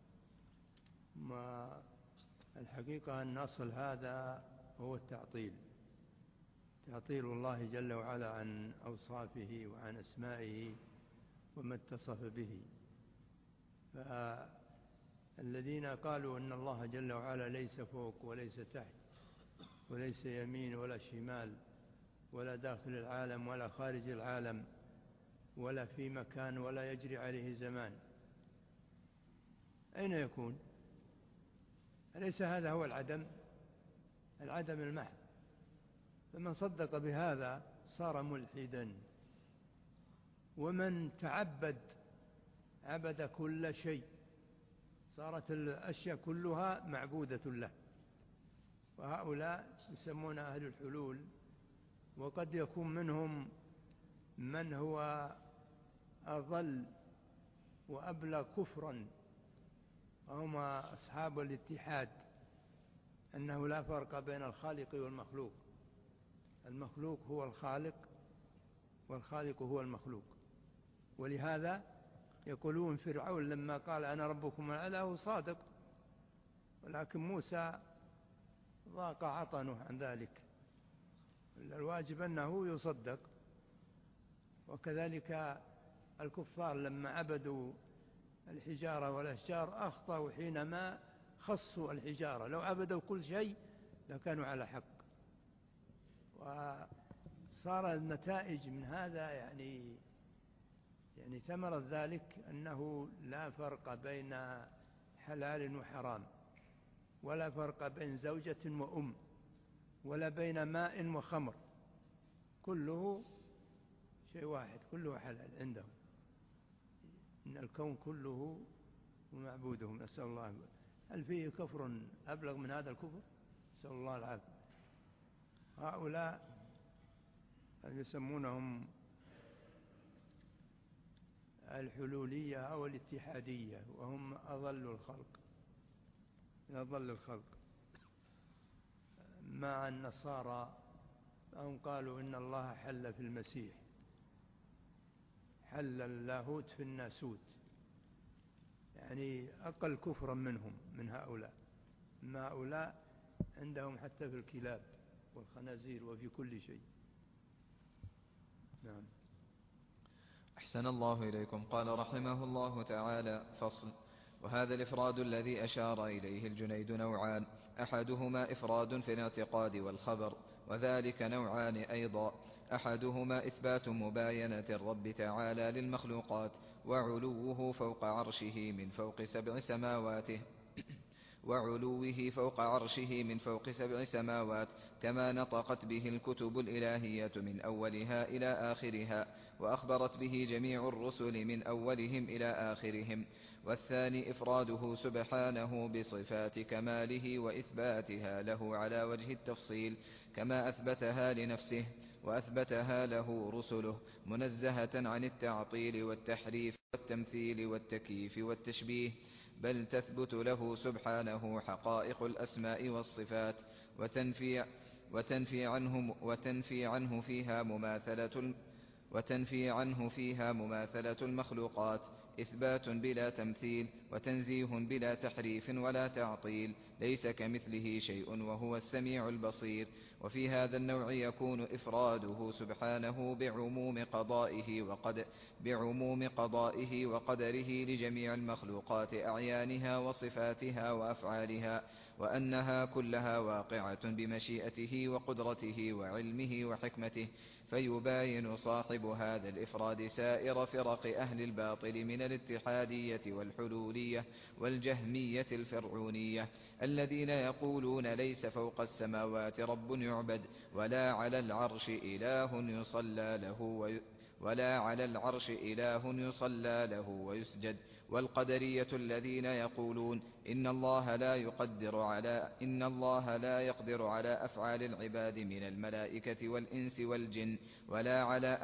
ما الحقيقة أن أصل هذا هو التعطيل، تعطيل الله جل وعلا عن أوصافه وعن أسمائه وما اتصف به. فالذين قالوا أن الله جل وعلا ليس فوق وليس تحت وليس يمين ولا شمال ولا داخل العالم ولا خارج العالم ولا في مكان ولا يجري عليه زمان، أين يكون؟ أليس هذا هو العدم المحض؟ فمن صدق بهذا صار ملحدا، ومن عبد كل شيء، صارت الأشياء كلها معبودة له. وهؤلاء يسمون أهل الحلول، وقد يكون منهم من هو أضل وأبلغ كفرا، وهم أصحاب الاتحاد، أنه لا فرق بين الخالق والمخلوق، المخلوق هو الخالق والخالق هو المخلوق. ولهذا يقولون فرعون لما قال أنا ربكم الأعلى هو صادق، ولكن موسى ضاق عطنه عن ذلك، الواجب أنه يصدق. وكذلك الكفار لما عبدوا الحجارة والأشجار أخطأوا حينما خصوا الحجارة، لو عبدوا كل شيء لكانوا على حق. وصار النتائج من هذا يعني ثمرة ذلك أنه لا فرق بين حلال وحرام، ولا فرق بين زوجة وأم، ولا بين ماء وخمر، كله شيء واحد، كله حلال عندهم. إن الكون كله ومعبودهم، نسأل الله. هل فيه كفر أبلغ من هذا الكفر؟ نسأل الله العافية. هؤلاء يسمونهم الحلولية أو الاتحادية، وهم أضل الخلق. مع النصارى هم قالوا إن الله حل في المسيح، حل اللاهوت في الناسوت، يعني أقل كفرا منهم من هؤلاء. ما هؤلاء عندهم حتى في الكلاب والخنازير وفي كل شيء. نعم. أحسن الله إليكم. قال رحمه الله تعالى: فصل: وهذا الإفراد الذي أشار إليه الجنيد نوعان: أحدهما إفراد في الاعتقاد والخبر، وذلك نوعان أيضا: أحدهما إثبات مباينة الرب تعالى للمخلوقات وعلوه فوق عرشه من فوق سبع سماواته كما نطقت به الكتب الإلهية من أولها إلى آخرها، وأخبرت به جميع الرسل من أولهم إلى آخرهم. والثاني إفراده سبحانه بصفات كماله وإثباتها له على وجه التفصيل، كما أثبتها لنفسه وأثبتها له رسله، منزهة عن التعطيل والتحريف والتمثيل والتكييف والتشبيه، بل تثبت له سبحانه حقائق الأسماء والصفات، وتنفي عنه فيها مماثلة المخلوقات، إثبات بلا تمثيل وتنزيه بلا تحريف ولا تعطيل، ليس كمثله شيء وهو السميع البصير. وفي هذا النوع يكون إفراده سبحانه بعموم قضائه وقدره لجميع المخلوقات أعيانها وصفاتها وأفعالها، وأنها كلها واقعة بمشيئته وقدرته وعلمه وحكمته، فيباين صاحب هذا الإفراد سائر فرق أهل الباطل من الاتحادية والحلولية والجهمية الفرعونية، الذين يقولون ليس فوق السماوات رب يعبد، ولا على العرش إله يصلى له ويسجد. والقدرية الذين يقولون إن الله لا يقدر على أفعال العباد من الملائكة والإنس والجن، ولا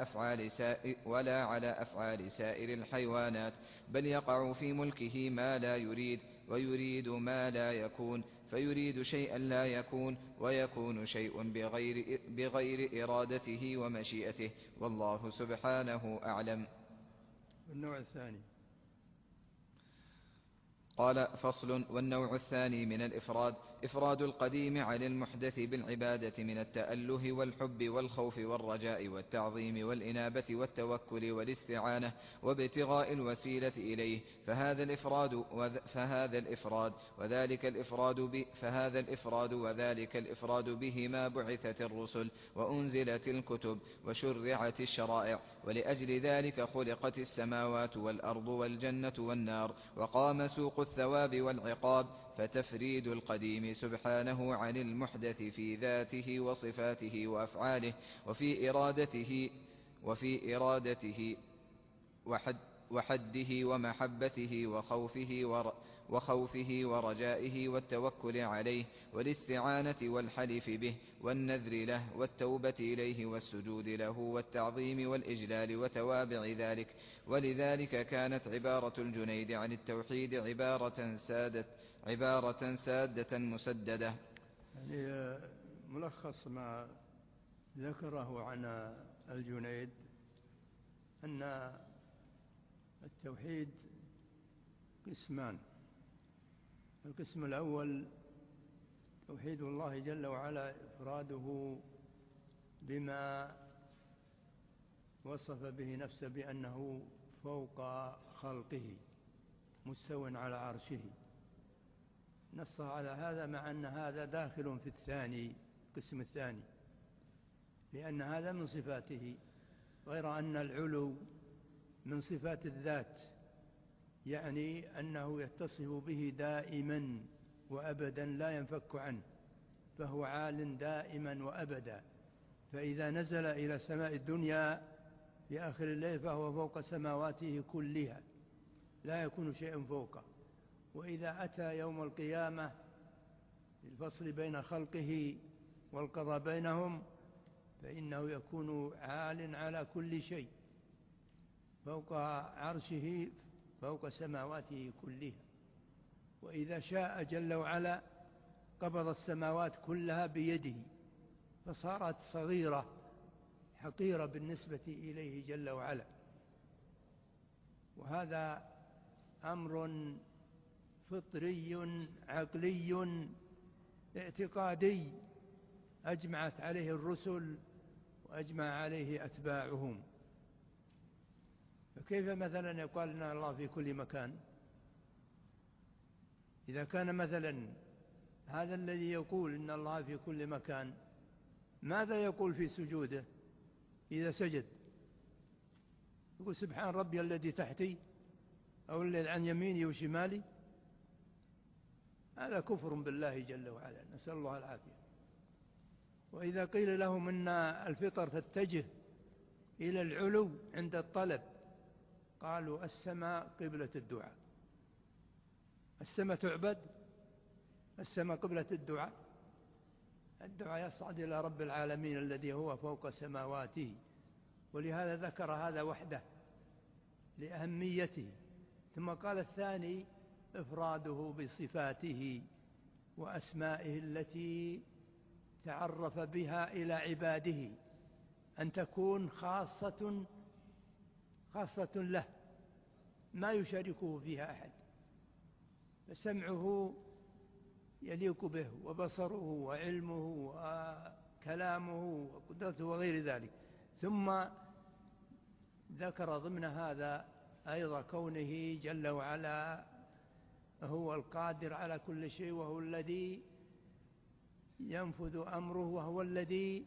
على أفعال سائر الحيوانات، بل يقع في ملكه ما لا يريد، ويريد ما لا يكون، فيريد شيئا لا يكون، ويكون شيء بغير إرادته ومشيئته، والله سبحانه أعلم. النوع الثاني. قال: فصل. والنوع الثاني من الإفراد إفراد القديم عن المحدث بالعبادة من التأله والحب والخوف والرجاء والتعظيم والإنابة والتوكل والاستعانة وابتغاء الوسيلة إليه، فهذا الإفراد وذلك الإفراد بهما بعثت الرسل وأنزلت الكتب وشرعت الشرائع، ولأجل ذلك خلقت السماوات والأرض والجنة والنار، وقام سوق الثواب والعقاب. فتفريد القديم سبحانه عن المحدث في ذاته وصفاته وأفعاله وفي إرادته وحده ومحبته وخوفه ورجائه والتوكل عليه والاستعانة والحلف به والنذر له والتوبة إليه والسجود له والتعظيم والإجلال وتوابع ذلك. ولذلك كانت عبارة الجنيد عن التوحيد عبارة سادة مسددة. يعني ملخص ما ذكره عن الجنيد أن التوحيد قسمان: القسم الأول توحيد الله جل وعلا، إفراده بما وصف به نفسه بأنه فوق خلقه مستو على عرشه، نص على هذا، مع أن هذا داخل في الثاني، القسم الثاني، لأن هذا من صفاته، غير أن العلو من صفات الذات، يعني أنه يتصف به دائما وأبدا لا ينفك عنه، فهو عال دائما وأبدا. فإذا نزل إلى سماء الدنيا في آخر الليل فهو فوق سماواته كلها، لا يكون شيء فوقه. وإذا أتى يوم القيامة الفصل بين خلقه والقضاء بينهم فإنه يكون عال على كل شيء فوق عرشه فوق سماواته كلها. وإذا شاء جل وعلا قبض السماوات كلها بيده فصارت صغيرة حقيرة بالنسبة إليه جل وعلا. وهذا أمر فطري عقلي اعتقادي أجمعت عليه الرسل وأجمع عليه أتباعهم. فكيف مثلا يقال أن الله في كل مكان؟ إذا كان مثلا هذا الذي يقول إن الله في كل مكان، ماذا يقول في سجوده إذا سجد؟ يقول سبحان ربي الذي تحتي أو الذي عن يميني وشمالي. هذا كفر بالله جل وعلا، نسأل الله العافية. وإذا قيل لهم إن الفطر تتجه إلى العلو عند الطلب، قالوا السماء قبلة الدعاء. السماء تعبد؟ السماء قبلة الدعاء؟ الدعاء يصعد إلى رب العالمين الذي هو فوق سماواته، ولهذا ذكر هذا وحده لأهميته. ثم قال الثاني إفراده بصفاته وأسمائه التي تعرف بها إلى عباده، أن تكون خاصة له ما يشاركه فيها أحد، فسمعه يليق به، وبصره وعلمه وكلامه وقدرته وغير ذلك. ثم ذكر ضمن هذا أيضا كونه جل وعلا هو القادر على كل شيء، وهو الذي ينفذ أمره، وهو الذي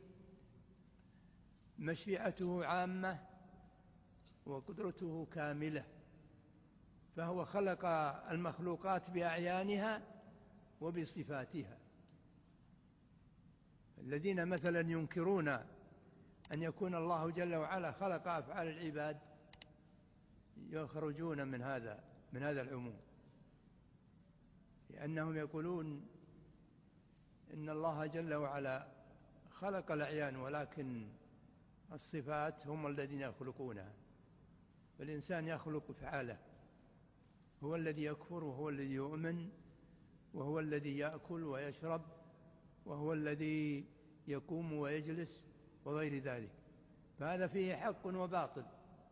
مشيئته عامة وقدرته كاملة، فهو خلق المخلوقات بأعيانها وبصفاتها. الذين مثلا ينكرون أن يكون الله جل وعلا خلق أفعال العباد يخرجون من هذا العموم، لأنهم يقولون إن الله جل وعلا خلق الأعيان، ولكن الصفات هم الذين يخلقونها. فالإنسان يخلق أفعاله، هو الذي يكفر وهو الذي يؤمن وهو الذي يأكل ويشرب وهو الذي يقوم ويجلس وغير ذلك. فهذا فيه حق وباطل.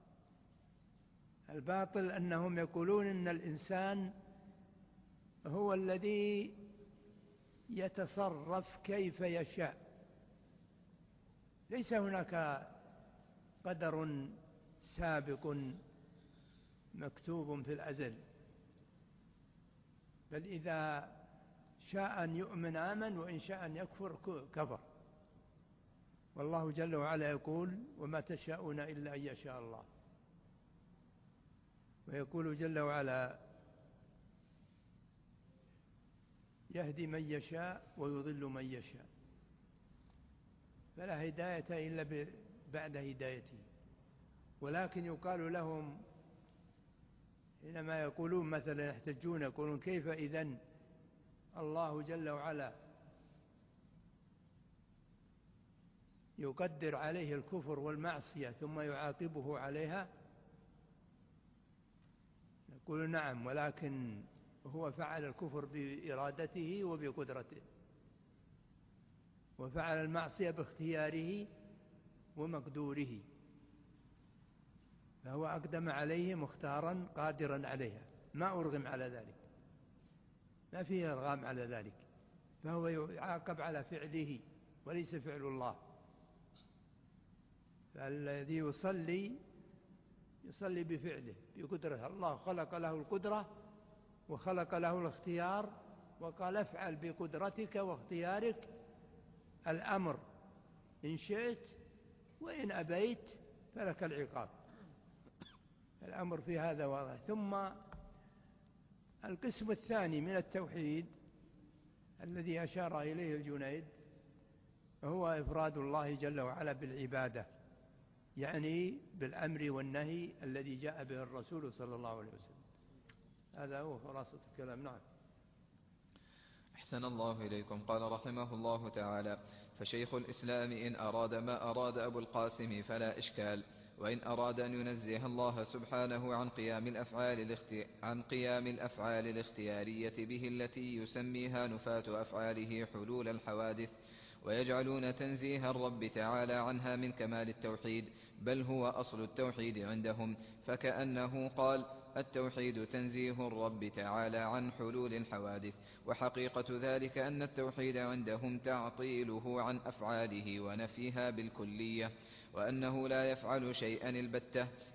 الباطل أنهم يقولون إن الإنسان هو الذي يتصرف كيف يشاء، ليس هناك قدر سابق مكتوب في الأزل، بل إذا شاء أن يؤمن آمن، وإن شاء أن يكفر كفر. والله جل وعلا يقول وما تشاءون إلا أن يشاء الله. ويقول جل وعلا يهدي من يشاء ويضل من يشاء، فلا هداية إلا بعد هدايته. ولكن يقال لهم حينما يقولون مثلا يحتجون يقولون كيف إذن الله جل وعلا يقدر عليه الكفر والمعصية ثم يعاقبه عليها؟ نقول نعم، ولكن هو فعل الكفر بإرادته وبقدرته، وفعل المعصية باختياره ومقدوره، فهو أقدم عليه مختارا قادرا عليها، ما أرغم على ذلك، ما فيه إرغام على ذلك، فهو يعاقب على فعله وليس فعل الله. فالذي يصلي بفعله بقدرة الله، خلق له القدرة وخلق له الاختيار، وقال افعل بقدرتك واختيارك الأمر إن شئت، وإن أبيت فلك العقاب. الأمر في هذا واضح. ثم القسم الثاني من التوحيد الذي أشار إليه الجنيد هو إفراد الله جل وعلا بالعبادة، يعني بالأمر والنهي الذي جاء به الرسول صلى الله عليه وسلم. هذا هو خلاصة الكلام. نعم. أحسن الله إليكم. قال رحمه الله تعالى: فشيخ الإسلام إن أراد ما أراد أبو القاسم فلا إشكال، وإن أراد أن ينزه الله سبحانه عن قيام الأفعال الاختيارية به التي يسميها نفاة أفعاله حلول الحوادث، ويجعلون تنزيه الرب تعالى عنها من كمال التوحيد، بل هو أصل التوحيد عندهم، فكأنه قال: التوحيد تنزيه الرب تعالى عن حلول الحوادث. وحقيقة ذلك أن التوحيد عندهم تعطيله عن أفعاله ونفيها بالكلية، وأنه لا يفعل شيئا البتة،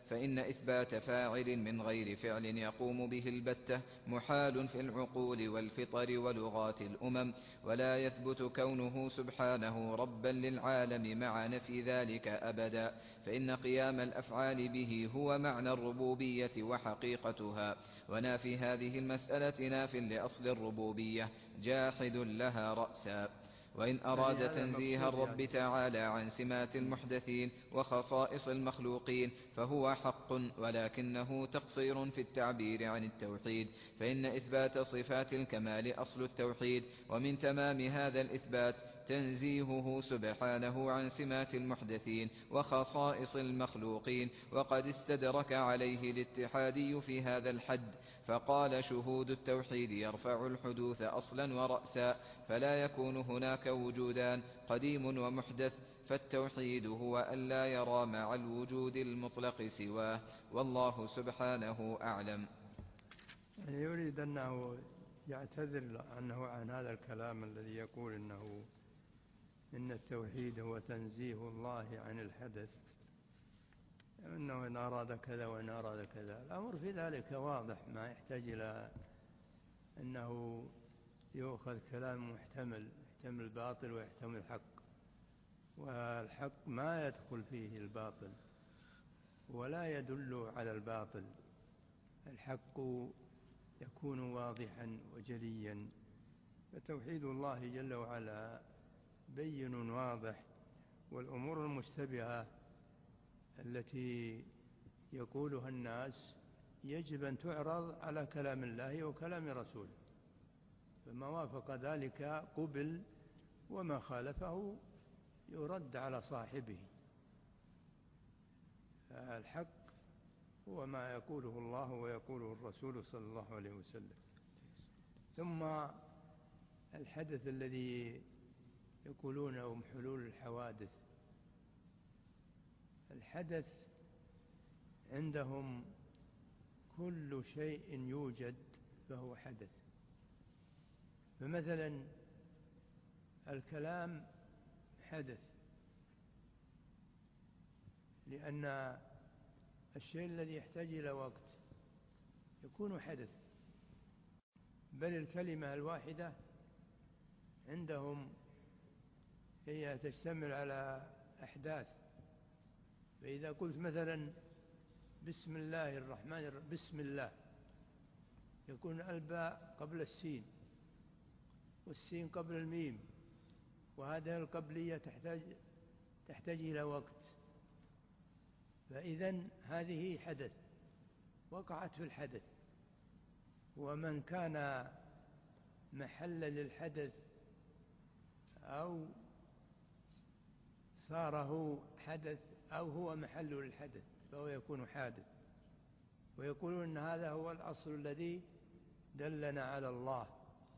فإن إثبات فاعل من غير فعل يقوم به البتة محال في العقول والفطر ولغات الأمم، ولا يثبت كونه سبحانه ربا للعالم مع نفي ذلك أبدا، فإن قيام الأفعال به هو معنى الربوبية وحقيقتها، ونافي هذه المسألة ناف لأصل الربوبية جاحد لها رأسا. وإن أراد تنزيه الرب تعالى عن سمات المحدثين وخصائص المخلوقين فهو حق، ولكنه تقصير في التعبير عن التوحيد، فإن إثبات صفات الكمال أصل التوحيد، ومن تمام هذا الإثبات تنزيهه سبحانه عن سمات المحدثين وخصائص المخلوقين. وقد استدرك عليه الاتحادي في هذا الحد فقال: شهود التوحيد يرفع الحدوث أصلا ورأسا، فلا يكون هناك وجودان قديم ومحدث، فالتوحيد هو أن لا يرى مع الوجود المطلق سواه، والله سبحانه أعلم. يعني يريد أنه يعتذر عن هذا الكلام الذي يقول إن التوحيد هو تنزيه الله عن الحدث، إنه إن أراد كذا وإن أراد كذا. الأمر في ذلك واضح، ما يحتاج إلى أنه يؤخذ كلام محتمل، يحتمل باطل ويحتمل حق، والحق ما يدخل فيه الباطل ولا يدل على الباطل. الحق يكون واضحا وجليا، فتوحيد الله جل وعلا بين واضح، والأمور المشتبهة التي يقولها الناس يجب أن تعرض على كلام الله وكلام رسوله، فما وافق ذلك قبل، وما خالفه يرد على صاحبه. الحق هو ما يقوله الله ويقوله الرسول صلى الله عليه وسلم. ثم الحدث الذي يقولونه حلول الحوادث، الحدث عندهم كل شيء يوجد فهو حدث. فمثلا الكلام حدث، لأن الشيء الذي يحتاج إلى وقت يكون حدث، بل الكلمة الواحدة عندهم هي تشتمل على أحداث. فإذا قلت مثلا بسم الله الرحمن الرحيم، بسم الله، يكون الباء قبل السين والسين قبل الميم، وهذه القبلية تحتاج إلى وقت. فإذن هذه حدث وقعت في الحدث، ومن كان محلا للحدث أو صار هو حدث أو هو محل للحدث فهو يكون حادث. ويقولون أن هذا هو الأصل الذي دلنا على الله،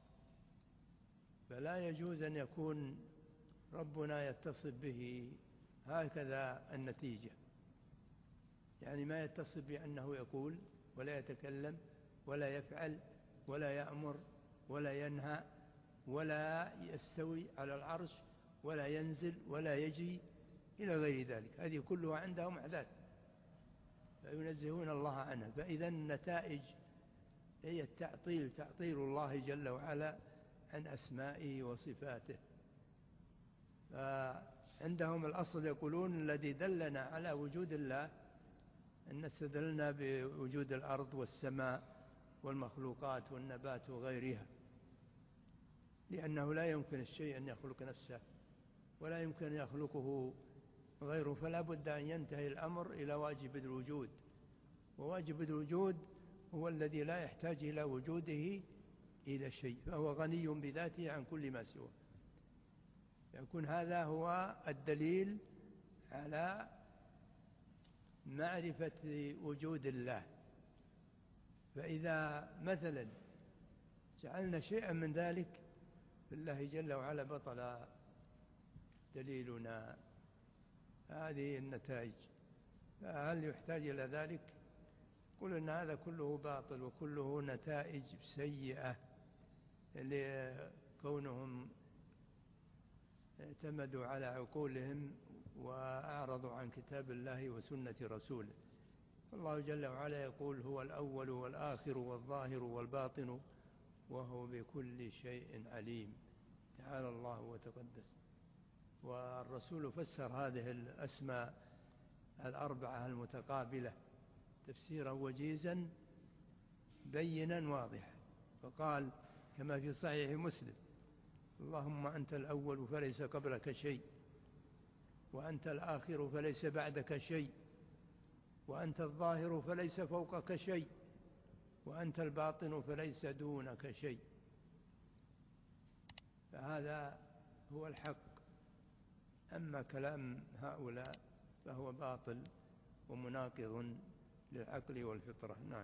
فلا يجوز أن يكون ربنا يتصف به هكذا النتيجة، يعني ما يتصف بأنه يقول ولا يتكلم ولا يفعل ولا يأمر ولا ينهى ولا يستوي على العرش ولا ينزل ولا يجري إلى غير ذلك. هذه كلها عندهم أحداث فينزهون الله عنها. فإذا النتائج هي التعطيل، تعطيل الله جل وعلا عن أسمائه وصفاته. فعندهم الأصل يقولون الذي دلنا على وجود الله أن استدلنا بوجود الأرض والسماء والمخلوقات والنبات وغيرها، لأنه لا يمكن الشيء أن يخلق نفسه ولا يمكن أن يخلقه غيره، فلا بد أن ينتهي الأمر إلى واجب الوجود، وواجب الوجود هو الذي لا يحتاج إلى وجوده إلى شيء، فهو غني بذاته عن كل ما سواه. يكون هذا هو الدليل على معرفة وجود الله. فإذا مثلا جعلنا شيئا من ذلك بالله جل وعلا بطل دليلنا هذه النتائج. هل يحتاج إلى ذلك؟ قل إن هذا كله باطل وكله نتائج سيئة لكونهم اعتمدوا على عقولهم وأعرضوا عن كتاب الله وسنة رسوله. الله جل وعلا يقول هو الأول والآخر والظاهر والباطن وهو بكل شيء عليم، تعالى الله وتقدس. والرسول فسر هذه الأسماء الأربعة المتقابلة تفسيرا وجيزا بينا واضحا، فقال كما في صحيح مسلم: اللهم أنت الأول فليس قبلك شيء، وأنت الآخر فليس بعدك شيء، وأنت الظاهر فليس فوقك شيء، وأنت الباطن فليس دونك شيء. فهذا هو الحق، أما كلام هؤلاء فهو باطل ومناقض للعقل والفطرة. نعم.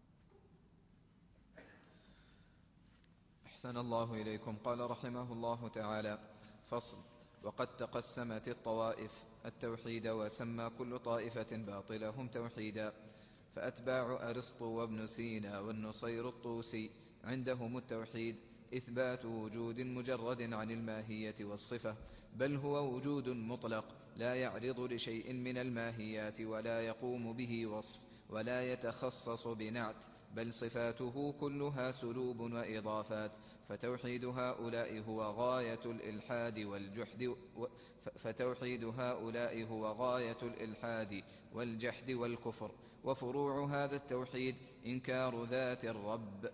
أحسن الله إليكم. قال رحمه الله تعالى: فصل. وقد تقسمت الطوائف التوحيد، وسمى كل طائفة باطلهم توحيدا. فأتباع أرسطو وابن سينا والنصير الطوسي عندهم التوحيد إثبات وجود مجرد عن الماهية والصفة، بل هو وجود مطلق لا يعرض لشيء من الماهيات ولا يقوم به وصف ولا يتخصص بنعت، بل صفاته كلها سلوب وإضافات. فتوحيد هؤلاء هو غاية الإلحاد والجحد والكفر. وفروع هذا التوحيد إنكار ذات الرب،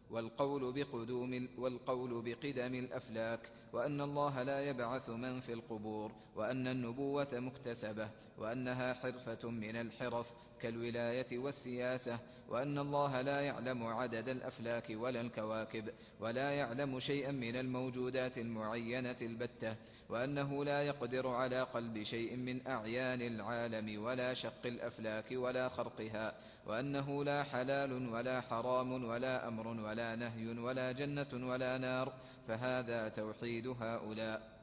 والقول بقدم الأفلاك، وأن الله لا يبعث من في القبور، وأن النبوة مكتسبة، وأنها حرفة من الحرف كالولاية والسياسة، وأن الله لا يعلم عدد الأفلاك ولا الكواكب، ولا يعلم شيئا من الموجودات المعينة البتة، وأنه لا يقدر على قلب شيء من أعيان العالم ولا شق الأفلاك ولا خرقها، وأنه لا حلال ولا حرام ولا أمر ولا نهي ولا جنة ولا نار. فهذا توحيد هؤلاء.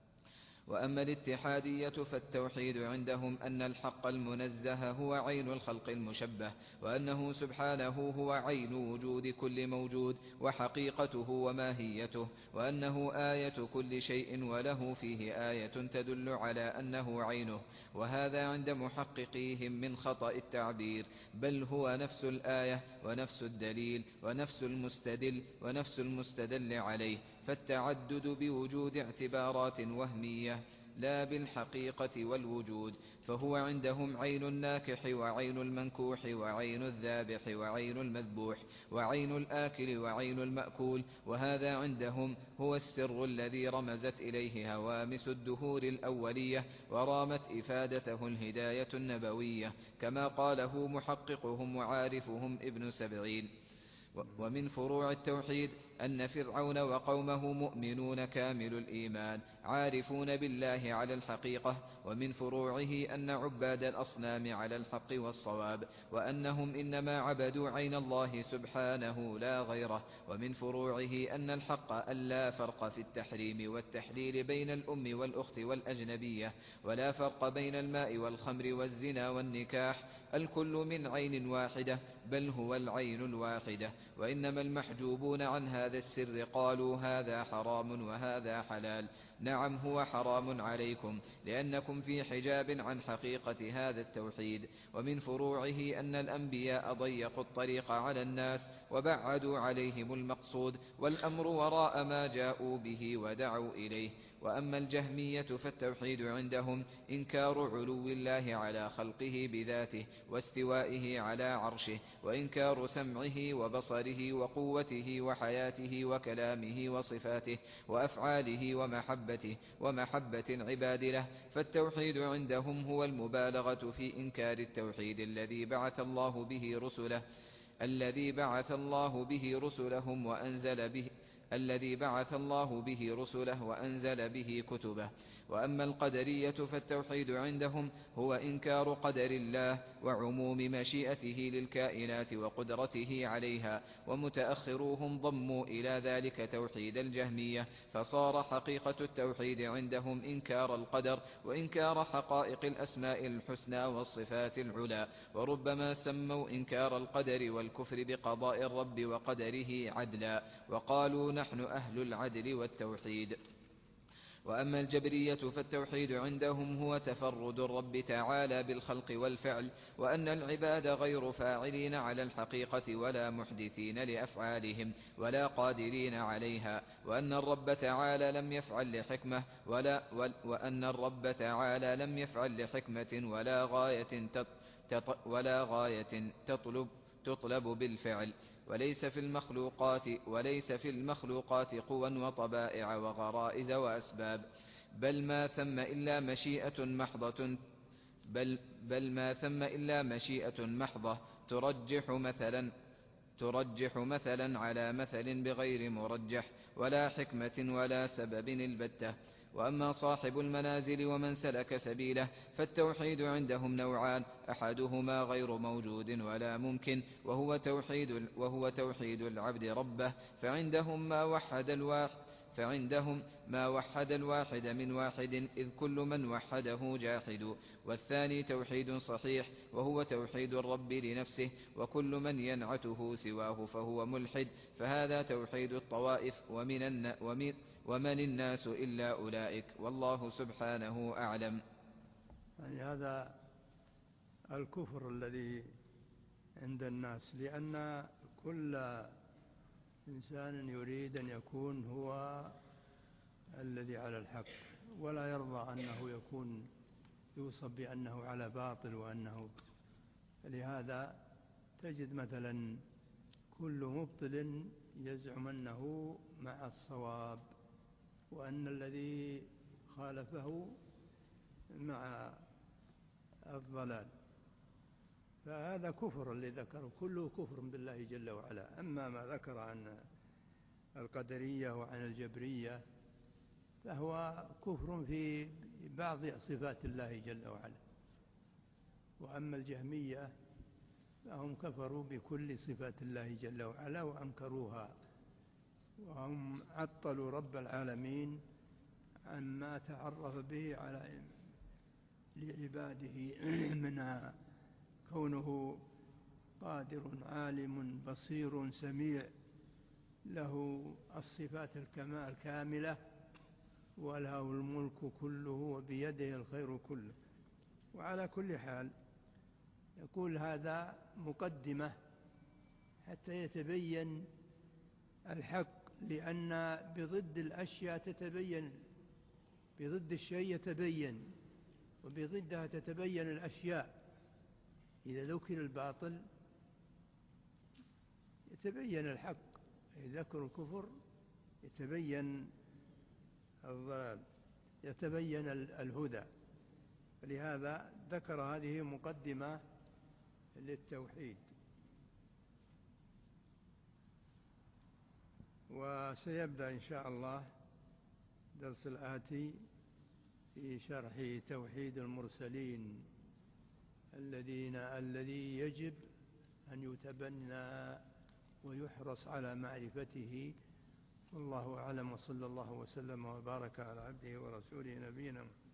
وأما الاتحادية فالتوحيد عندهم أن الحق المنزه هو عين الخلق المشبه، وأنه سبحانه هو عين وجود كل موجود وحقيقته وماهيته، وأنه آية كل شيء وله فيه آية تدل على أنه عينه. وهذا عند محققيهم من خطأ التعبير، بل هو نفس الآية ونفس الدليل ونفس المستدل ونفس المستدل عليه، فالتعدد بوجود اعتبارات وهمية لا بالحقيقة والوجود. فهو عندهم عين الناكح وعين المنكوح وعين الذابح وعين المذبوح وعين الآكل وعين المأكول. وهذا عندهم هو السر الذي رمزت إليه هوامس الدهور الأولية ورامت إفادته الهداية النبوية، كما قاله محققهم وعارفهم ابن سبعين. ومن فروع التوحيد أن فرعون وقومه مؤمنون كامل الإيمان عارفون بالله على الحقيقة. ومن فروعه أن عباد الأصنام على الحق والصواب، وأنهم إنما عبدوا عين الله سبحانه لا غيره. ومن فروعه أن الحق ألا فرق في التحريم والتحليل بين الأم والأخت والأجنبية، ولا فرق بين الماء والخمر والزنا والنكاح، الكل من عين واحدة، بل هو العين الواحدة. وإنما المحجوبون عن هذا السر قالوا هذا حرام وهذا حلال. نعم، هو حرام عليكم لأنكم في حجاب عن حقيقة هذا التوحيد. ومن فروعه أن الأنبياء ضيقوا الطريق على الناس وبعدوا عليهم المقصود، والأمر وراء ما جاءوا به ودعوا إليه. وأما الجهمية فالتوحيد عندهم إنكار علو الله على خلقه بذاته واستوائه على عرشه، وإنكار سمعه وبصره وقوته وحياته وكلامه وصفاته وأفعاله ومحبة العباد له. فالتوحيد عندهم هو المبالغة في إنكار التوحيد الذي بعث الله به رسله وأنزل به كتبه. وأما القدرية فالتوحيد عندهم هو إنكار قدر الله وعموم مشيئته للكائنات وقدرته عليها. ومتأخروهم ضموا إلى ذلك توحيد الجهمية، فصار حقيقة التوحيد عندهم إنكار القدر وإنكار حقائق الأسماء الحسنى والصفات العلى. وربما سموا إنكار القدر والكفر بقضاء الرب وقدره عدلا، وقالوا نحن أهل العدل والتوحيد. وأما الجبرية فالتوحيد عندهم هو تفرد الرب تعالى بالخلق والفعل، وأن العباد غير فاعلين على الحقيقة ولا محدثين لأفعالهم ولا قادرين عليها، وأن الرب تعالى لم يفعل لحكمة وأن الرب تعالى لم يفعل لحكمة ولا غاية تطلب بالفعل، وليس في المخلوقات قوى وطبائع وغرائز وأسباب، بل ما ثم إلا مشيئة محضة ترجح مثلا على مثل بغير مرجح، ولا حكمة ولا سبب البتة. وأما صاحب المنازل ومن سلك سبيله فالتوحيد عندهم نوعان: أحدهما غير موجود ولا ممكن، وهو توحيد العبد ربه، فعندهم ما وحد الواحد من واحد، إذ كل من وحده جاحد. والثاني توحيد صحيح، وهو توحيد الرب لنفسه، وكل من ينعته سواه فهو ملحد، فهذا توحيد الطوائف، ومن الناس إلا أولئك، والله سبحانه أعلم. يعني هذا الكفر الذي عند الناس، لأن كل إنسان يريد أن يكون هو الذي على الحق، ولا يرضى أنه يكون يوصف بأنه على باطل. لهذا تجد مثلا كل مبطل يزعم أنه مع الصواب، وأن الذي خالفه مع الضلال، فهذا كفر اللي ذكره كله كفر بالله جل وعلا. أما ما ذكر عن القدرية وعن الجبرية فهو كفر في بعض صفات الله جل وعلا. وأما الجهمية فهم كفروا بكل صفات الله جل وعلا وأنكروها، وهم عطلوا رب العالمين عما تعرف به على لعباده من كونه قادر عالم بصير سميع، له الصفات الكاملة، وله الملك كله وبيده الخير كله. وعلى كل حال يقول هذا مقدمة حتى يتبين الحق، لأن بضد الأشياء تتبين، بضد الشيء يتبين، وبضدها تتبين الأشياء. إذا ذكر الباطل يتبين الحق، إذا ذكر الكفر يتبين الضلال، يتبين الهدى. لهذا ذكر هذه مقدمة للتوحيد. وسيبدأ إن شاء الله درس الآتي في شرح توحيد المرسلين الذي يجب أن يتبنى ويحرص على معرفته. والله أعلم، وصلى الله وسلم وبارك على عبده ورسوله نبينا محمد.